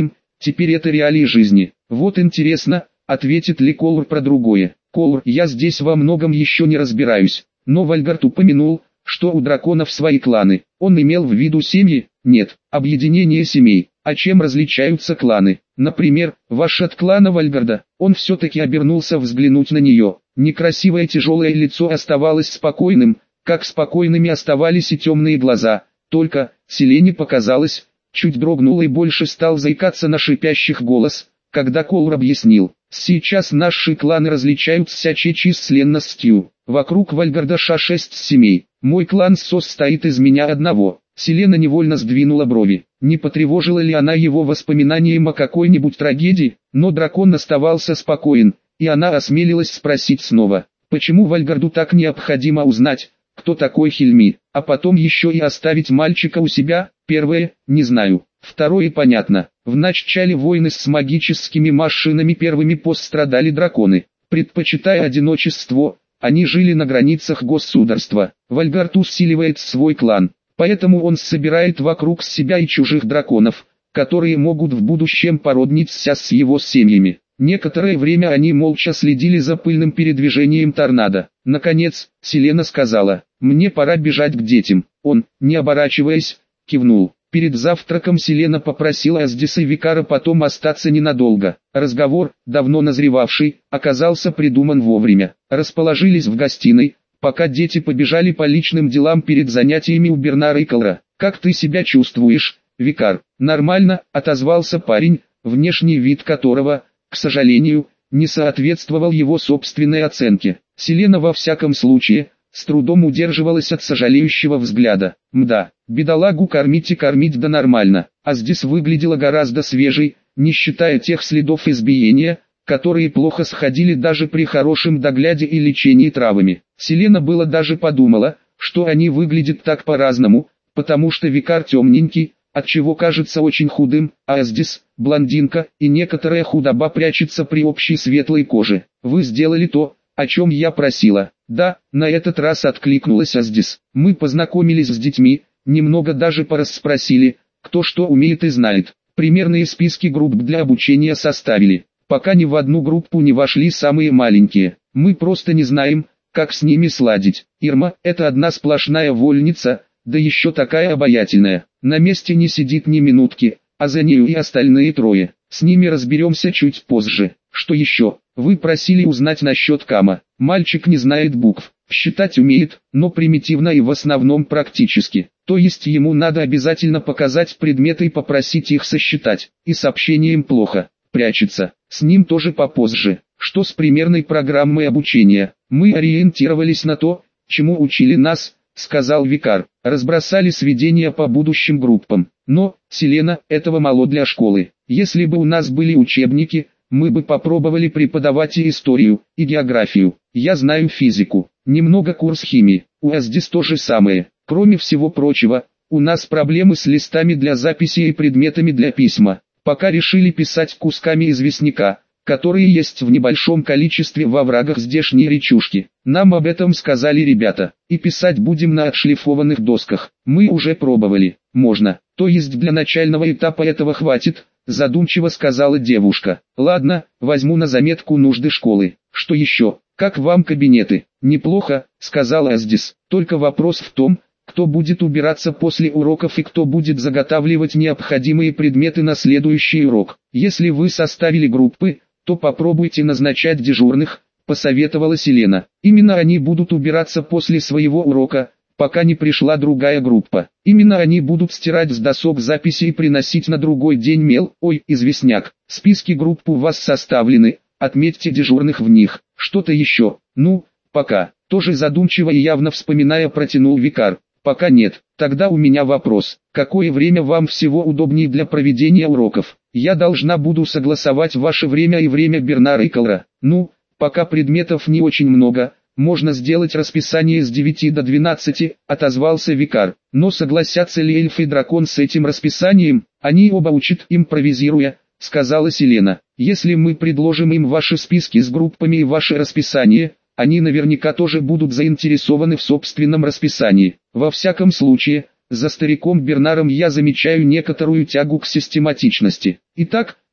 теперь это реалии жизни. Вот интересно, ответит ли Колор про другое. Колор, я здесь во многом еще не разбираюсь, но Вальгард упомянул, что у драконов свои кланы. Он имел в виду семьи? Нет, объединение семей. А чем различаются кланы? Например, ваш от клана Вальгарда. Он все-таки обернулся взглянуть на нее. Некрасивое тяжелое лицо оставалось спокойным, как спокойными оставались и темные глаза. Только, Селене показалось, чуть дрогнул и больше стал заикаться на шипящих голос, когда Колор объяснил. Сейчас наши кланы различаются численностью. Вокруг Вальгарда 6 семей. Мой клан состоит из меня одного. Селена невольно сдвинула брови. Не потревожила ли она его воспоминанием о какой-нибудь трагедии? Но дракон оставался спокоен, и она осмелилась спросить снова. Почему Вальгарду так необходимо узнать, кто такой Хильми, а потом еще и оставить мальчика у себя? Первое, не знаю. Второе, понятно. В начале войны с магическими машинами первыми пострадали драконы. Предпочитая одиночество, они жили на границах государства. Вальгард усиливает свой клан. Поэтому он собирает вокруг себя и чужих драконов, которые могут в будущем породниться с его семьями. Некоторое время они молча следили за пыльным передвижением торнадо. Наконец, Селена сказала, «Мне пора бежать к детям». Он, не оборачиваясь, кивнул. Перед завтраком Селена попросила Аздиса и Викара потом остаться ненадолго. Разговор, давно назревавший, оказался придуман вовремя. Расположились в гостиной, пока дети побежали по личным делам перед занятиями у Бернара и Колора. «Как ты себя чувствуешь, Викар?» «Нормально», — отозвался парень, внешний вид которого, к сожалению, не соответствовал его собственной оценке. Селена во всяком случае, с трудом удерживалась от сожалеющего взгляда. Мда, бедолагу кормить и кормить да нормально, а здесь выглядела гораздо свежей, не считая тех следов избиения, которые плохо сходили даже при хорошем догляде и лечении травами. Селена было даже подумала, что они выглядят так по-разному, потому что Викар темненький, отчего кажется очень худым, а Аздис, блондинка, и некоторая худоба прячется при общей светлой коже. «Вы сделали то, о чем я просила». «Да», на этот раз откликнулась Аздис. «Мы познакомились с детьми, немного даже порасспросили, кто что умеет и знает. Примерные списки групп для обучения составили. Пока ни в одну группу не вошли самые маленькие. Мы просто не знаем, как с ними сладить. Ирма – это одна сплошная вольница, да еще такая обаятельная. На месте не сидит ни минутки, а за нею и остальные трое. С ними разберемся чуть позже. Что еще? Вы просили узнать насчет Кама. Мальчик не знает букв, считать умеет, но примитивно и в основном практически. То есть ему надо обязательно показать предметы и попросить их сосчитать. И с общением плохо. Прячется. С ним тоже попозже. Что с примерной программой обучения? Мы ориентировались на то, чему учили нас, сказал Викар. Разбросали сведения по будущим группам. Но, Селена, этого мало для школы. Если бы у нас были учебники, мы бы попробовали преподавать и историю, и географию. Я знаю физику. Немного курс химии. У Аздис то же самое. Кроме всего прочего, у нас проблемы с листами для записи и предметами для письма. Пока решили писать кусками известняка, которые есть в небольшом количестве во оврагах здешней речушки. Нам об этом сказали ребята. И писать будем на отшлифованных досках. Мы уже пробовали. Можно. То есть для начального этапа этого хватит, задумчиво сказала девушка. Ладно, возьму на заметку нужды школы. Что еще? Как вам кабинеты? Неплохо, сказала Аздис. Только вопрос в том, кто будет убираться после уроков и кто будет заготавливать необходимые предметы на следующий урок. Если вы составили группы, то попробуйте назначать дежурных, посоветовала Селена. Именно они будут убираться после своего урока, пока не пришла другая группа. Именно они будут стирать с досок записи и приносить на другой день мел. Ой, известняк. Списки групп у вас составлены, отметьте дежурных в них. Что-то еще? Ну, пока. Тоже задумчиво и явно вспоминая протянул Викар. Пока нет. Тогда у меня вопрос. Какое время вам всего удобнее для проведения уроков? Я должна буду согласовать ваше время и время Бернара и Колора. Ну, пока предметов не очень много, можно сделать расписание с 9 до 12, отозвался Викар. Но согласятся ли эльф и дракон с этим расписанием? Они оба учат импровизируя, сказала Селена. Если мы предложим им ваши списки с группами и ваше расписание, они наверняка тоже будут заинтересованы в собственном расписании. Во всяком случае, за стариком Бернаром я замечаю некоторую тягу к систематичности. Итак,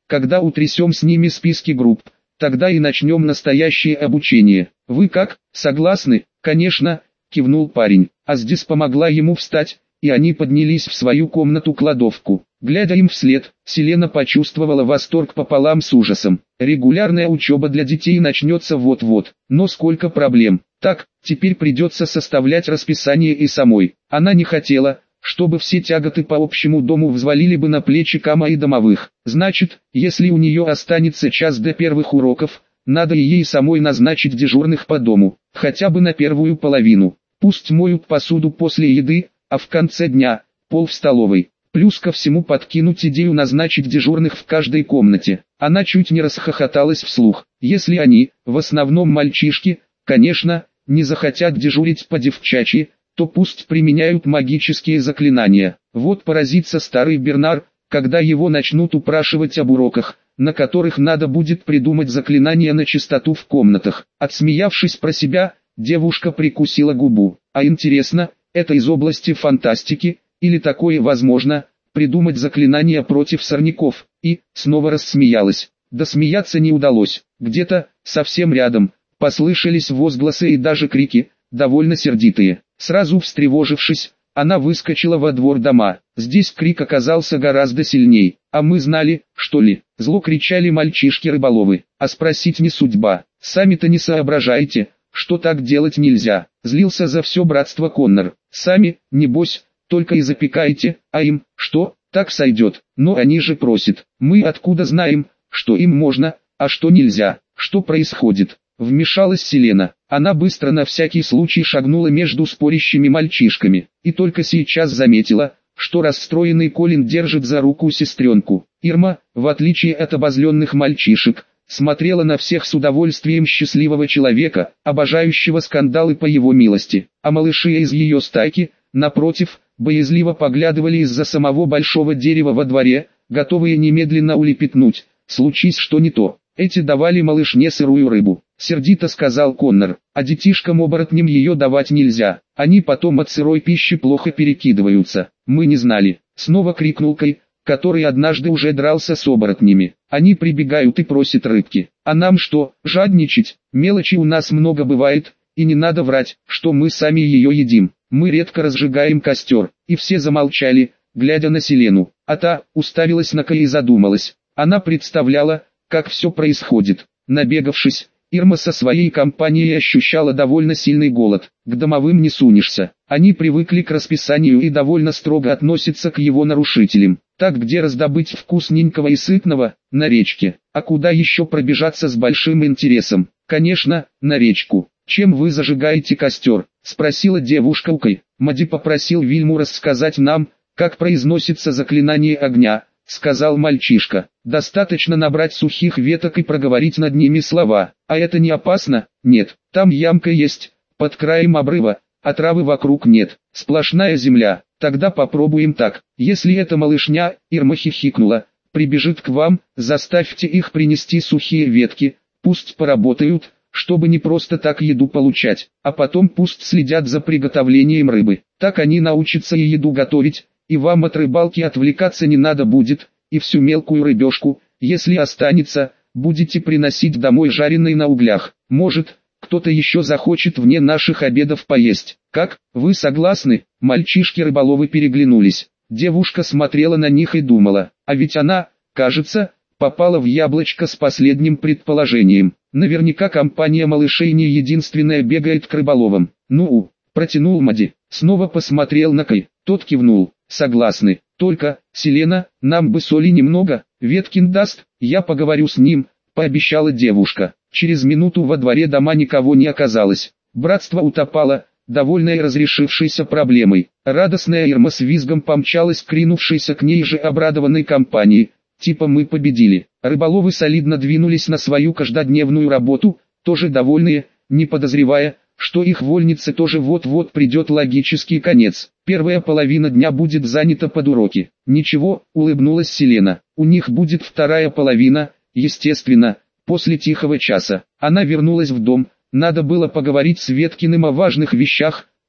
Когда утрясем с ними списки групп, тогда и начнем настоящее обучение. Вы как, согласны? Конечно, кивнул парень. Аздис помогла ему встать, и они поднялись в свою комнату-кладовку. Глядя им вслед, Селена почувствовала восторг пополам с ужасом. Регулярная учеба для детей начнется вот-вот, но сколько проблем. Так, теперь придется составлять расписание и самой. Она не хотела, чтобы все тяготы по общему дому взвалили бы на плечи Кама и домовых. Значит, если у нее останется час до первых уроков, надо и ей самой назначить дежурных по дому, хотя бы на первую половину. Пусть моют посуду после еды, а в конце дня – пол в столовой. Плюс ко всему подкинуть идею назначить дежурных в каждой комнате. Она чуть не расхохоталась вслух. Если они, в основном мальчишки, конечно, не захотят дежурить по-девчачьи, то пусть применяют магические заклинания. Вот поразится старый Бернар, когда его начнут упрашивать об уроках, на которых надо будет придумать заклинания на чистоту в комнатах. Отсмеявшись про себя, девушка прикусила губу. А интересно, это из области фантастики, или такое возможно, придумать заклинания против сорняков, и, снова рассмеялась. Да смеяться не удалось, где-то, совсем рядом, послышались возгласы и даже крики, довольно сердитые. Сразу встревожившись, она выскочила во двор дома. Здесь крик оказался гораздо сильней. А мы знали, что ли? Зло кричали мальчишки-рыболовы. А спросить не судьба. Сами-то не соображаете, что так делать нельзя. Злился за все братство Коннор. Сами, небось, только и запекаете, а им, что, так сойдет. Но они же просят. Мы откуда знаем, что им можно, а что нельзя? Что происходит? Вмешалась Селена. Она быстро на всякий случай шагнула между спорящими мальчишками. И только сейчас заметила, что расстроенный Колин держит за руку сестренку. Ирма, в отличие от обозленных мальчишек, смотрела на всех с удовольствием счастливого человека, обожающего скандалы по его милости. А малыши из ее стайки, напротив, боязливо поглядывали из-за самого большого дерева во дворе, готовые немедленно улепетнуть, случись что не то. Эти давали малышне сырую рыбу, сердито сказал Коннор, а детишкам-оборотням ее давать нельзя, они потом от сырой пищи плохо перекидываются. Мы не знали, снова крикнул Кай, который однажды уже дрался с оборотнями. Они прибегают и просят рыбки. А нам что, жадничать? Мелочи у нас много бывает, и не надо врать, что мы сами ее едим. Мы редко разжигаем костер. И все замолчали, глядя на Селену. А та уставилась на Кая и задумалась. Она представляла, как все происходит. Набегавшись, Ирма со своей компанией ощущала довольно сильный голод. К домовым не сунешься. Они привыкли к расписанию и довольно строго относятся к его нарушителям. Так где раздобыть вкусненького и сытного? На речке. А куда еще пробежаться с большим интересом? Конечно, на речку. Чем вы зажигаете костер? Спросила девушка у Кай. Мади попросил Вильму рассказать нам, как произносится заклинание огня, сказал мальчишка. Достаточно набрать сухих веток и проговорить над ними слова. А это не опасно? Нет. Там ямка есть, под краем обрыва, а травы вокруг нет. Сплошная земля. Тогда попробуем так. Если это малышня, Ирма хихикнула, прибежит к вам, заставьте их принести сухие ветки, пусть поработают, чтобы не просто так еду получать, а потом пусть следят за приготовлением рыбы. Так они научатся и еду готовить, и вам от рыбалки отвлекаться не надо будет, и всю мелкую рыбешку, если останется, будете приносить домой жареной на углях. Может, кто-то еще захочет вне наших обедов поесть. Как, вы согласны? Мальчишки-рыболовы переглянулись. Девушка смотрела на них и думала, а ведь она, кажется, попала в яблочко с последним предположением. Наверняка компания малышей не единственная бегает к рыболовам. Ну, протянул Мади. Снова посмотрел на Кай. Тот кивнул. Согласны. Только, Селена, нам бы соли немного. Веткин даст, я поговорю с ним, пообещала девушка. Через минуту во дворе дома никого не оказалось. Братство утопало, довольное разрешившейся проблемой. Радостная Ирма с визгом помчалась к ринувшейся к ней же обрадованной компании. Типа мы победили. Рыболовы солидно двинулись на свою каждодневную работу, тоже довольные, не подозревая, что их вольнице тоже вот-вот придет логический конец. Первая половина дня будет занята под уроки. Ничего, улыбнулась Селена. У них будет вторая половина, естественно, после тихого часа. Она вернулась в дом. Надо было поговорить с Веткиным о важных вещах,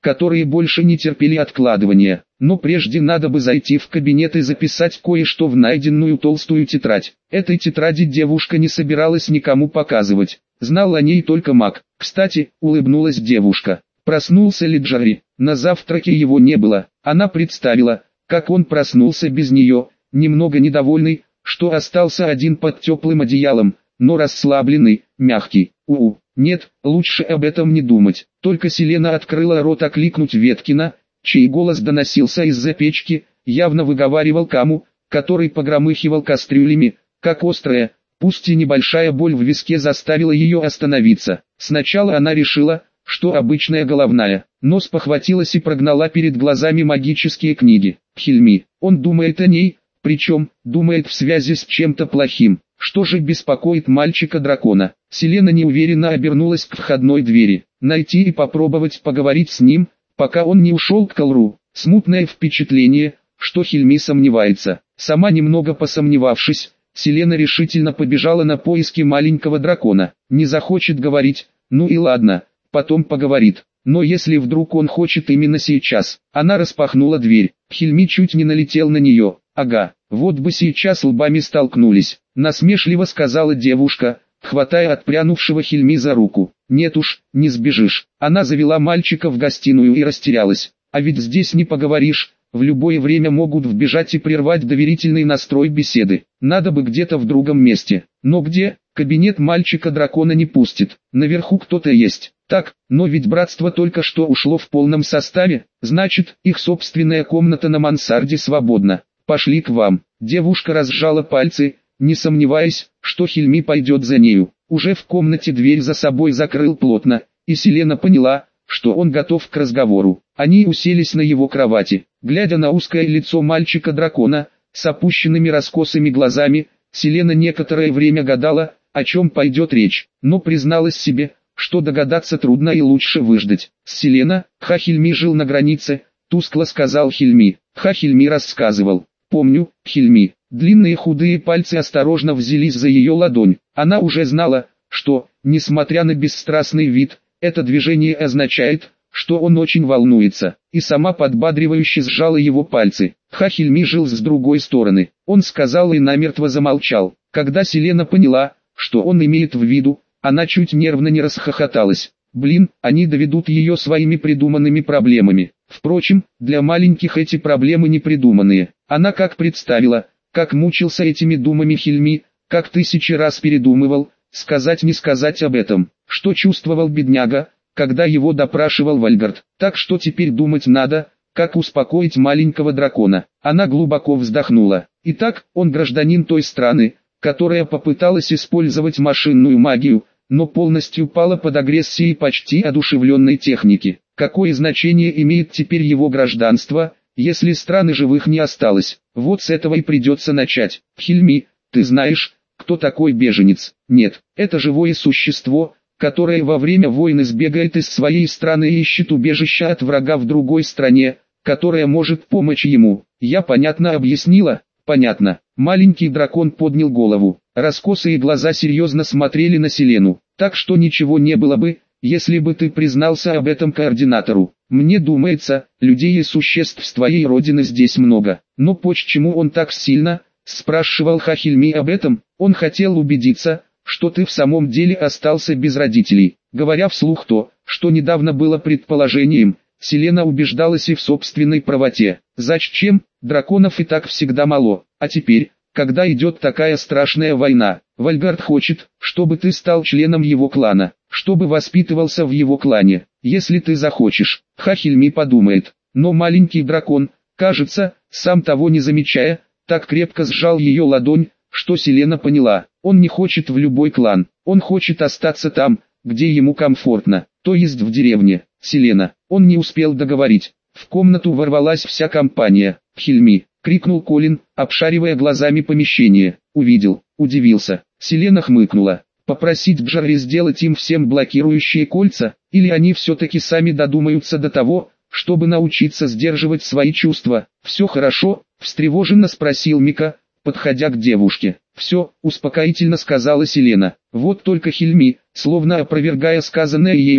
которые больше не терпели откладывания. Но прежде надо бы зайти в кабинет и записать кое-что в найденную толстую тетрадь. Этой тетради девушка не собиралась никому показывать. Знал о ней только маг. Кстати, улыбнулась девушка. Проснулся ли Джарри? На завтраке его не было. Она представила, как он проснулся без нее, немного недовольный, что остался один под теплым одеялом, но расслабленный, мягкий. Нет, лучше об этом не думать. Только Селена открыла рот окликнуть Веткина, чей голос доносился из-за печки, явно выговаривал Каму, который погромыхивал кастрюлями, как острая, пусть и небольшая боль в виске заставила ее остановиться. Сначала она решила, что обычная головная, но спохватилась и прогнала перед глазами магические книги. Хильми, он думает о ней, причем, думает в связи с чем-то плохим. Что же беспокоит мальчика-дракона? Селена неуверенно обернулась к входной двери. Найти и попробовать поговорить с ним, пока он не ушел к Калру. Смутное впечатление, что Хильми сомневается. Сама немного посомневавшись, Селена решительно побежала на поиски маленького дракона. Не захочет говорить, ну и ладно, потом поговорит. Но если вдруг он хочет именно сейчас, она распахнула дверь. Хильми чуть не налетел на нее. Ага, вот бы сейчас лбами столкнулись, насмешливо сказала девушка, хватая отпрянувшего Хильми за руку. Нет уж, не сбежишь. Она завела мальчика в гостиную и растерялась. А ведь здесь не поговоришь, в любое время могут вбежать и прервать доверительный настрой беседы. Надо бы где-то в другом месте. Но где? Кабинет мальчика-дракона не пустит. Наверху кто-то есть. Так, но ведь братство только что ушло в полном составе, значит, их собственная комната на мансарде свободна. Пошли к вам. Девушка разжала пальцы, не сомневаясь, что Хильми пойдет за нею. Уже в комнате дверь за собой закрыл плотно, и Селена поняла, что он готов к разговору. Они уселись на его кровати. Глядя на узкое лицо мальчика-дракона, с опущенными раскосыми глазами, Селена некоторое время гадала, о чем пойдет речь, но призналась себе, что догадаться трудно и лучше выждать. Селена, Хильми жил на границе, тускло сказал Хильми. Хильми рассказывал. Помню, Хильми. Длинные худые пальцы осторожно взялись за ее ладонь. Она уже знала, что, несмотря на бесстрастный вид, это движение означает, что он очень волнуется, и сама подбадривающе сжала его пальцы. Хильми жил с другой стороны. Он сказал и намертво замолчал. Когда Селена поняла, что он имеет в виду, она чуть нервно не расхохоталась. Блин, они доведут ее своими придуманными проблемами. Впрочем, для маленьких эти проблемы не придуманные. Она как представила, как мучился этими думами Хильми, как 1000 раз передумывал, сказать не сказать об этом, что чувствовал бедняга, когда его допрашивал Вальгард. Так что теперь думать надо, как успокоить маленького дракона. Она глубоко вздохнула. Итак, он гражданин той страны, которая попыталась использовать машинную магию, но полностью пала под агрессией почти одушевленной техники. Какое значение имеет теперь его гражданство, если страны живых не осталось? Вот с этого и придется начать. Хильми, ты знаешь, кто такой беженец? Нет, это живое существо, которое во время войны сбегает из своей страны и ищет убежища от врага в другой стране, которая может помочь ему. Я понятно объяснила? Понятно. Маленький дракон поднял голову. Раскосые глаза серьезно смотрели на Селену. Так что ничего не было бы, если бы ты признался об этом координатору. Мне думается, людей и существ с твоей родины здесь много. Но почему он так сильно, спрашивал Хильми об этом? Он хотел убедиться, что ты в самом деле остался без родителей. Говоря вслух то, что недавно было предположением, Селена убеждалась и в собственной правоте. Зачем? Драконов и так всегда мало. А теперь, когда идет такая страшная война, Вальгард хочет, чтобы ты стал членом его клана, чтобы воспитывался в его клане. Если ты захочешь, Хильми подумает. Но маленький дракон, кажется, сам того не замечая, так крепко сжал ее ладонь, что Селена поняла, он не хочет в любой клан, он хочет остаться там, где ему комфортно, то есть в деревне. Селена, он не успел договорить. В комнату ворвалась вся компания. «Хильми!» — крикнул Колин, обшаривая глазами помещение. Увидел, удивился. Селена хмыкнула. Попросить Джарри сделать им всем блокирующие кольца, или они все-таки сами додумаются до того, чтобы научиться сдерживать свои чувства. «Все хорошо?» — встревоженно спросил Мика, подходя к девушке. «Все», — успокоительно сказала Селена. Вот только Хильми, словно опровергая сказанное ею,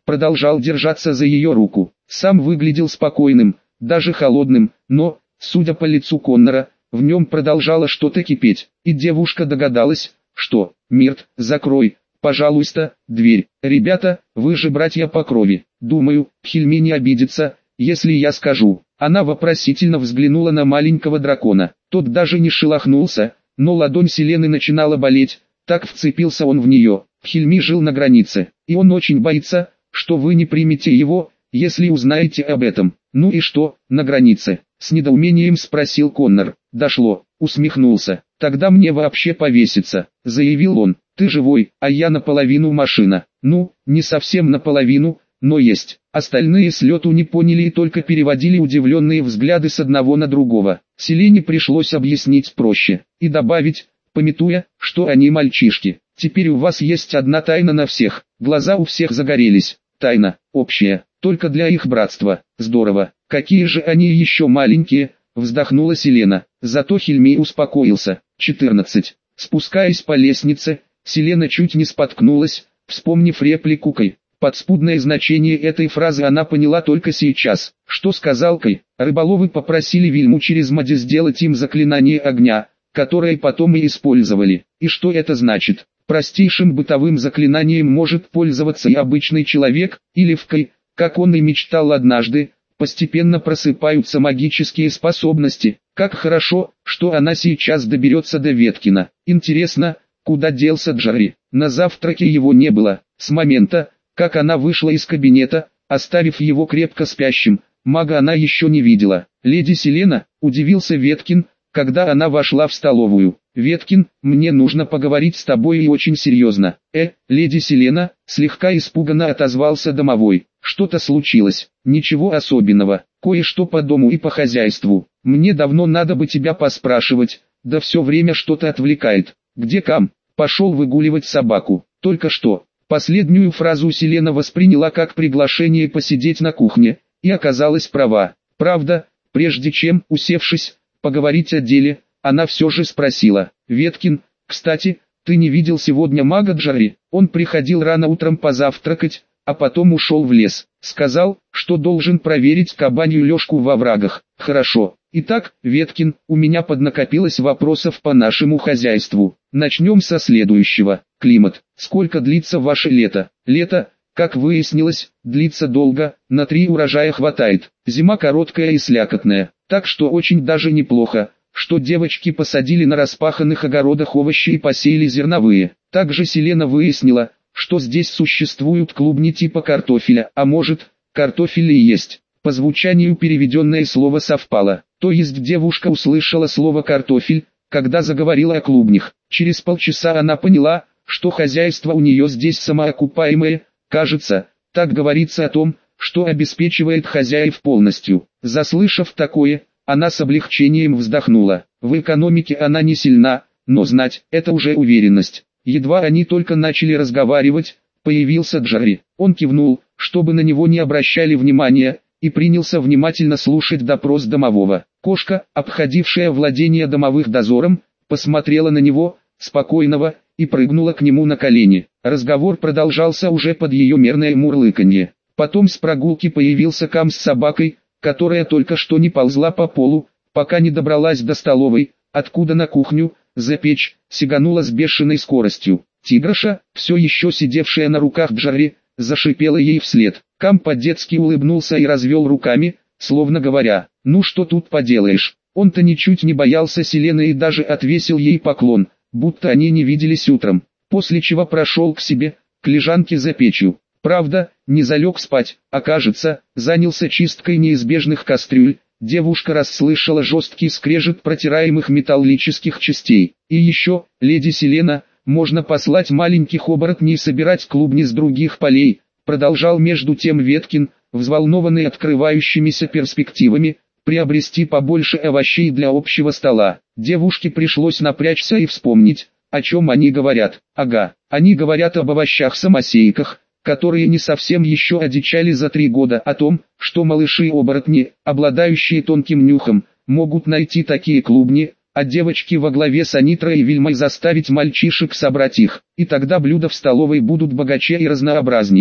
продолжал держаться за ее руку. Сам выглядел спокойным, даже холодным, но, судя по лицу Коннора, в нем продолжало что-то кипеть, и девушка догадалась, что «Мирт, закрой, пожалуйста, дверь. Ребята, вы же братья по крови. Думаю, Хильми не обидится, если я скажу». Она вопросительно взглянула на маленького дракона. Тот даже не шелохнулся, но ладонь Селены начинала болеть, так вцепился он в нее. Хильми жил на границе, и он очень боится, что вы не примете его, если узнаете об этом. «Ну и что, на границе?» — с недоумением спросил Коннор. «Дошло», — усмехнулся. «Тогда мне вообще повеситься», — заявил он. «Ты живой, а я наполовину машина». «Ну, не совсем наполовину, но есть». Остальные с лету не поняли и только переводили удивленные взгляды с одного на другого. Селене пришлось объяснить проще и добавить, памятуя, что они мальчишки. «Теперь у вас есть одна тайна на всех». Глаза у всех загорелись. «Тайна, общая, только для их братства». «Здорово, какие же они еще маленькие», вздохнула Селена. Зато Хильми успокоился. 14. Спускаясь по лестнице, Селена чуть не споткнулась, вспомнив реплику Кай. Подспудное значение этой фразы она поняла только сейчас. Что сказал Кай? Рыболовы попросили Вильму через Мади сделать им заклинание огня, которое потом и использовали. И что это значит? Простейшим бытовым заклинанием может пользоваться и обычный человек, или в Кай, как он и мечтал однажды, постепенно просыпаются магические способности. Как хорошо, что она сейчас доберется до Веткина. Интересно, куда делся Джарри? На завтраке его не было. С момента, как она вышла из кабинета, оставив его крепко спящим, мага она еще не видела. «Леди Селена», — удивился Веткин, когда она вошла в столовую. «Веткин, мне нужно поговорить с тобой и очень серьезно». Леди Селена», — слегка испуганно отозвался домовой. «Что-то случилось?» «Ничего особенного, кое-что по дому и по хозяйству. Мне давно надо бы тебя поспрашивать, да все время что-то отвлекает. Где Кам? Пошел выгуливать собаку. Только что». Последнюю фразу Селена восприняла как приглашение посидеть на кухне, и оказалась права. Правда, прежде чем, усевшись, поговорить о деле, она все же спросила: «Веткин, кстати, ты не видел сегодня мага Джарри? Он приходил рано утром позавтракать, а потом ушел в лес. Сказал, что должен проверить кабанью лёжку во врагах». «Хорошо. Итак, Веткин, у меня поднакопилось вопросов по нашему хозяйству. Начнем со следующего. Климат. Сколько длится ваше лето?» «Лето, как выяснилось, длится долго, на 3 урожая хватает. Зима короткая и слякотная, так что очень даже неплохо, что девочки посадили на распаханных огородах овощи и посеяли зерновые». Также Селена выяснила, что здесь существуют клубни типа картофеля, а может, картофель и есть. По звучанию переведенное слово совпало, то есть девушка услышала слово «картофель», когда заговорила о клубнях. Через полчаса она поняла, что хозяйство у нее здесь самоокупаемое, кажется, так говорится о том, что обеспечивает хозяев полностью. Заслышав такое, она с облегчением вздохнула. В экономике она не сильна, но знать – это уже уверенность. Едва они только начали разговаривать, появился Джарри. Он кивнул, чтобы на него не обращали внимания, и принялся внимательно слушать допрос домового. Кошка, обходившая владение домовых дозором, посмотрела на него, спокойного, и прыгнула к нему на колени. Разговор продолжался уже под ее мерное мурлыканье. Потом с прогулки появился Кам с собакой, которая только что не ползла по полу, пока не добралась до столовой, откуда на кухню, за печь, сиганула с бешеной скоростью. Тиграша, все еще сидевшая на руках Джарри, зашипела ей вслед. Кам по-детски улыбнулся и развел руками, словно говоря: «Ну что тут поделаешь». Он-то ничуть не боялся Селены и даже отвесил ей поклон, будто они не виделись утром, после чего прошел к себе, к лежанке за печью. Правда, не залег спать, а кажется, занялся чисткой неизбежных кастрюль. Девушка расслышала жесткий скрежет протираемых металлических частей. «И еще, леди Селена, можно послать маленьких оборотней собирать клубни с других полей», продолжал между тем Веткин, взволнованный открывающимися перспективами, приобрести побольше овощей для общего стола. Девушке пришлось напрячься и вспомнить, о чем они говорят. Ага, они говорят об овощах-самосейках, которые не совсем еще одичали за 3 года, о том, что малыши-оборотни, обладающие тонким нюхом, могут найти такие клубни, а девочки во главе с Анитрой и Вильмой заставить мальчишек собрать их, и тогда блюда в столовой будут богаче и разнообразнее.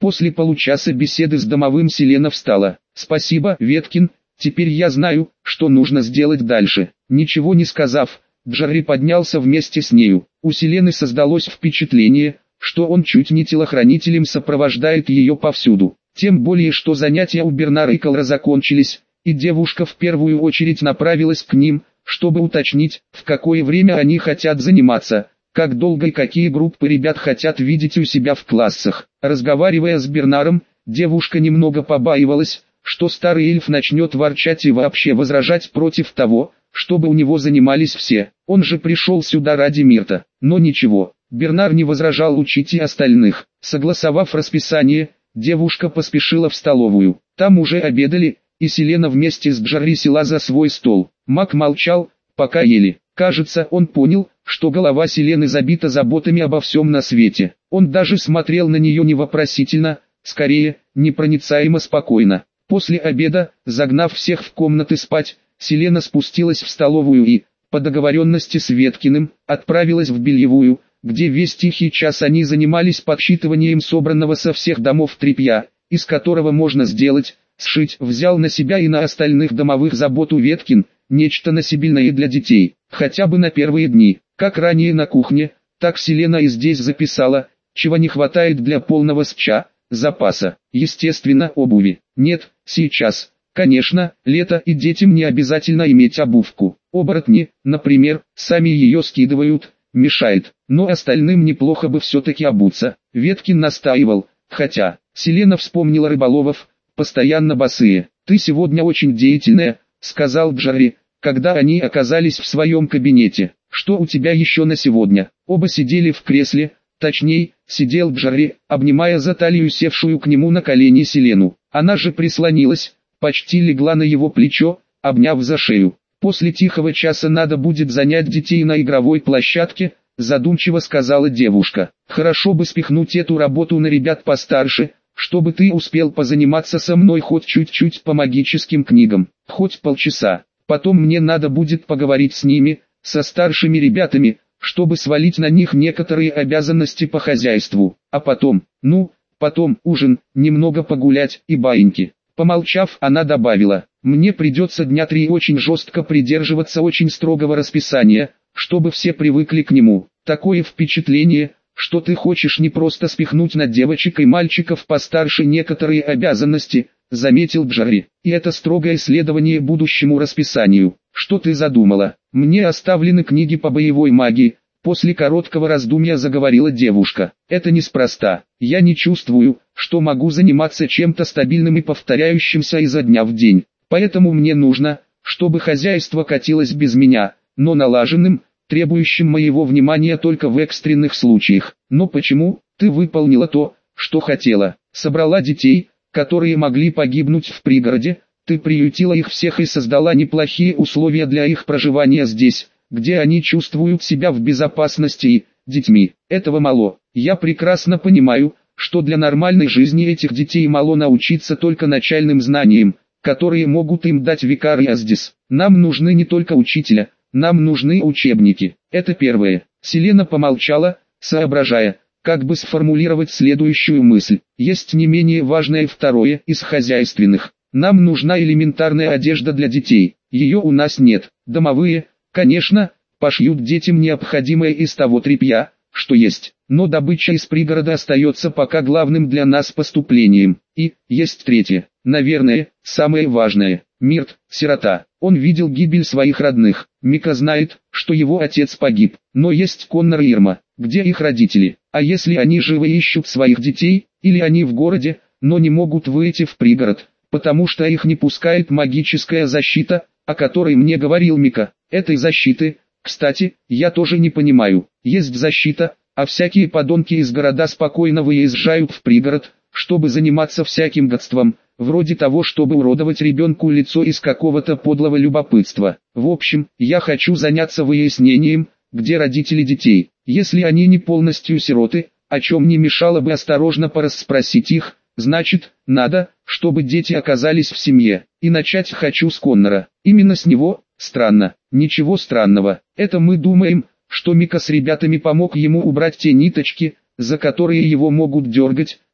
После получаса беседы с домовым Селена встала. «Спасибо, Веткин, теперь я знаю, что нужно сделать дальше». Ничего не сказав, Джарри поднялся вместе с нею. У Селены создалось впечатление, что он чуть не телохранителем сопровождает ее повсюду. Тем более, что занятия у Бернара и Колра закончились, и девушка в первую очередь направилась к ним, чтобы уточнить, в какое время они хотят заниматься, как долго и какие группы ребят хотят видеть у себя в классах. Разговаривая с Бернаром, девушка немного побаивалась, что старый эльф начнет ворчать и вообще возражать против того, чтобы у него занимались все. Он же пришел сюда ради Мирта. Но ничего, Бернар не возражал учить и остальных. Согласовав расписание, девушка поспешила в столовую. Там уже обедали, и Селена вместе с Джарри села за свой стол. Мак молчал, пока ели. Кажется, он понял, что голова Селены забита заботами обо всем на свете. Он даже смотрел на нее не вопросительно, скорее, непроницаемо спокойно. После обеда, загнав всех в комнаты спать, Селена спустилась в столовую и, по договоренности с Веткиным, отправилась в бельевую, где весь тихий час они занимались подсчитыванием собранного со всех домов тряпья, из которого можно сделать, сшить. Взял на себя и на остальных домовых заботу Веткин, нечто носибельное для детей, хотя бы на первые дни. Как ранее на кухне, так Селена и здесь записала, чего не хватает для полного запаса. Естественно, обуви. Нет, сейчас. Конечно, лето и детям не обязательно иметь обувку. Оборотни, например, сами ее скидывают, мешает. Но остальным неплохо бы все-таки обуться. Веткин настаивал, хотя, Селена вспомнила рыболовов, постоянно босые. «Ты сегодня очень деятельная», — сказал Джарри, когда они оказались в своем кабинете. «Что у тебя еще на сегодня?» Оба сидели в кресле, точнее, сидел Джарри, обнимая за талию севшую к нему на колени Селену. Она же прислонилась, почти легла на его плечо, обняв за шею. «После тихого часа надо будет занять детей на игровой площадке», задумчиво сказала девушка. «Хорошо бы спихнуть эту работу на ребят постарше, чтобы ты успел позаниматься со мной хоть чуть-чуть по магическим книгам, хоть полчаса. Потом мне надо будет поговорить с ними, со старшими ребятами, чтобы свалить на них некоторые обязанности по хозяйству. А потом, потом ужин, немного погулять и баиньки». Помолчав, она добавила: «Мне придется дня 3 очень жестко придерживаться очень строгого расписания, чтобы все привыкли к нему. Такое впечатление, что ты хочешь не просто спихнуть на девочек и мальчиков постарше некоторые обязанности», заметил Джарри. «И это строгое следование будущему расписанию. Что ты задумала?» «Мне оставлены книги по боевой магии», после короткого раздумья заговорила девушка. «Это неспроста. Я не чувствую, что могу заниматься чем-то стабильным и повторяющимся изо дня в день. Поэтому мне нужно, чтобы хозяйство катилось без меня, но налаженным, требующим моего внимания только в экстренных случаях. Но почему? Ты выполнила то, что хотела. Собрала детей, которые могли погибнуть в пригороде, ты приютила их всех и создала неплохие условия для их проживания здесь, где они чувствуют себя в безопасности и, детьми, этого мало. Я прекрасно понимаю, что для нормальной жизни этих детей мало научиться только начальным знаниям, которые могут им дать Викар и Аздис. Нам нужны не только учителя, нам нужны учебники. Это первое». Селена помолчала, соображая, как бы сформулировать следующую мысль. «Есть не менее важное второе из хозяйственных. Нам нужна элементарная одежда для детей. Ее у нас нет. Домовые, конечно, пошьют детям необходимое из того тряпья, что есть. Но добыча из пригорода остается пока главным для нас поступлением. И, есть третье, наверное, самое важное. Мирт, сирота. Он видел гибель своих родных. Мика знает, что его отец погиб. Но есть Коннор и Ирма. Где их родители? А если они живы и ищут своих детей, или они в городе, но не могут выйти в пригород, потому что их не пускает магическая защита, о которой мне говорил Мика. Этой защиты, кстати, я тоже не понимаю. Есть защита, а всякие подонки из города спокойно выезжают в пригород, чтобы заниматься всяким гадством, вроде того, чтобы уродовать ребенку лицо из какого-то подлого любопытства. В общем, я хочу заняться выяснением, где родители детей. Если они не полностью сироты, о чем не мешало бы осторожно порасспросить их, значит, надо, чтобы дети оказались в семье. И начать хочу с Коннора. Именно с него. Странно. Ничего странного. Это мы думаем, что Мика с ребятами помог ему убрать те ниточки, за которые его могут дергать,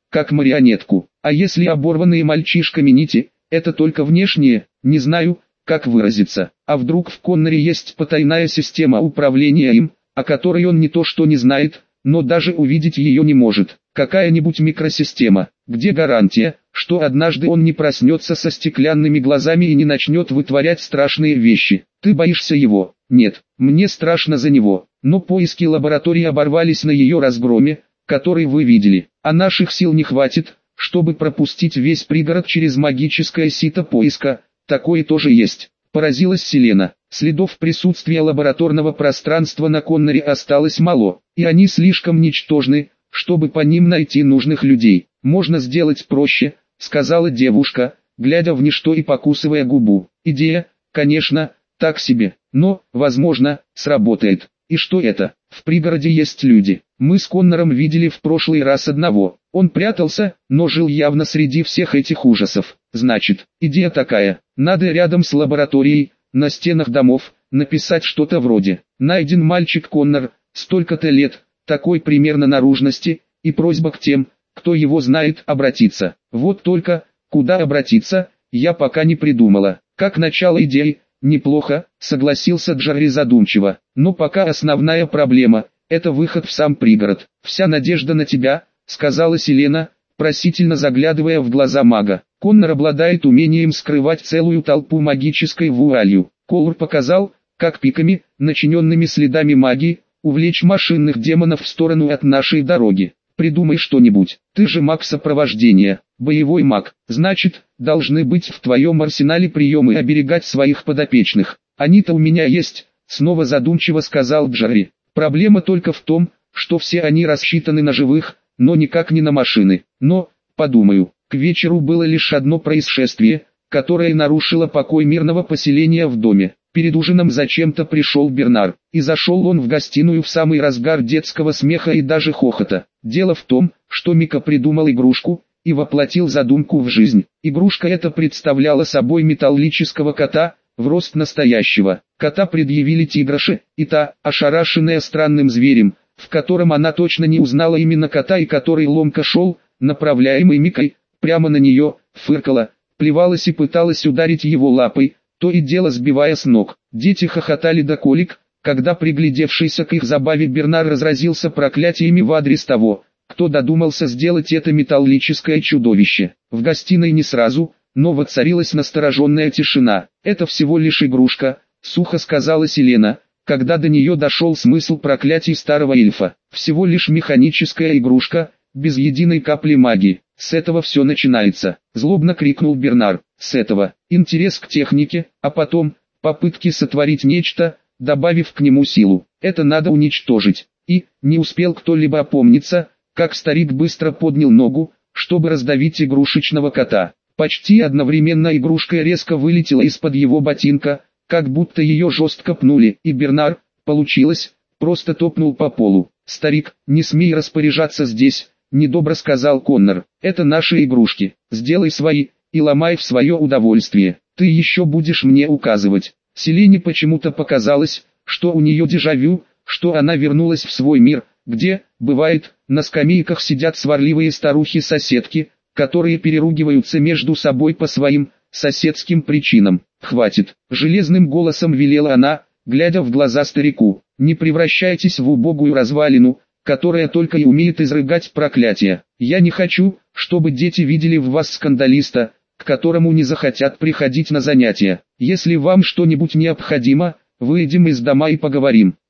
как марионетку. А если оборванные мальчишками нити, это только внешние, не знаю, как выразиться. А вдруг в Конноре есть потайная система управления им, о которой он не то что не знает, но даже увидеть ее не может. Какая-нибудь микросистема, где гарантия, что однажды он не проснется со стеклянными глазами и не начнет вытворять страшные вещи. Ты боишься его? Нет, мне страшно за него. Но поиски лаборатории оборвались на ее разгроме, который вы видели. А наших сил не хватит, чтобы пропустить весь пригород через магическое сито поиска. Такое тоже есть. Поразилась Селена. Следов присутствия лабораторного пространства на Конноре осталось мало, и они слишком ничтожны, чтобы по ним найти нужных людей. Можно сделать проще, сказала девушка, глядя в ничто и покусывая губу. Идея, конечно, так себе, но, возможно, сработает. И что это? В пригороде есть люди. Мы с Коннором видели в прошлый раз одного. Он прятался, но жил явно среди всех этих ужасов. Значит, идея такая. Надо рядом с лабораторией, на стенах домов, написать что-то вроде «Найден мальчик Коннор, столько-то лет, такой примерно наружности», и просьба к тем, кто его знает, обратиться. Вот только, куда обратиться, я пока не придумала. Как начало идеи, неплохо, согласился Джарри задумчиво. Но пока основная проблема – это выход в сам пригород. Вся надежда на тебя, сказала Селена, просительно заглядывая в глаза мага. Коннор обладает умением скрывать целую толпу магической вуалью. Колор показал, как пиками, начиненными следами магии, увлечь машинных демонов в сторону от нашей дороги. Придумай что-нибудь. Ты же маг сопровождения, боевой маг. Значит, должны быть в твоем арсенале приемы оберегать своих подопечных. Они-то у меня есть, снова задумчиво сказал Джарри. Проблема только в том, что все они рассчитаны на живых, но никак не на машины. Но, подумаю, к вечеру было лишь одно происшествие, которое нарушило покой мирного поселения в доме. Перед ужином зачем-то пришел Бернар, и зашел он в гостиную в самый разгар детского смеха и даже хохота. Дело в том, что Мика придумал игрушку и воплотил задумку в жизнь. Игрушка эта представляла собой металлического кота, в рост настоящего. Кота предъявили тиграше, и та, ошарашенная странным зверем, в котором она точно не узнала именно кота и который ломко шел, направляемый Микой, прямо на нее, фыркала, плевалась и пыталась ударить его лапой, то и дело сбивая с ног. Дети хохотали до колик, когда приглядевшийся к их забаве Бернар разразился проклятиями в адрес того, кто додумался сделать это металлическое чудовище. В гостиной не сразу, но воцарилась настороженная тишина. «Это всего лишь игрушка», — сухо сказала Селена, когда до нее дошел смысл проклятий старого эльфа. «Всего лишь механическая игрушка, без единой капли магии. С этого все начинается», — злобно крикнул Бернар. «С этого интерес к технике, а потом попытки сотворить нечто, добавив к нему силу. Это надо уничтожить». И не успел кто-либо опомниться, как старик быстро поднял ногу, чтобы раздавить игрушечного кота. Почти одновременно игрушка резко вылетела из-под его ботинка, как будто ее жестко пнули, и Бернар, получилось, просто топнул по полу. «Старик, не смей распоряжаться здесь», — недобро сказал Коннор. «Это наши игрушки, сделай свои, и ломай в свое удовольствие. Ты еще будешь мне указывать». Селене почему-то показалось, что у нее дежавю, что она вернулась в свой мир, где, бывает, на скамейках сидят сварливые старухи-соседки, которые переругиваются между собой по своим соседским причинам. «Хватит», — железным голосом велела она, глядя в глаза старику. «Не превращайтесь в убогую развалину, которая только и умеет изрыгать проклятия. Я не хочу, чтобы дети видели в вас скандалиста, к которому не захотят приходить на занятия. Если вам что-нибудь необходимо, выйдем из дома и поговорим».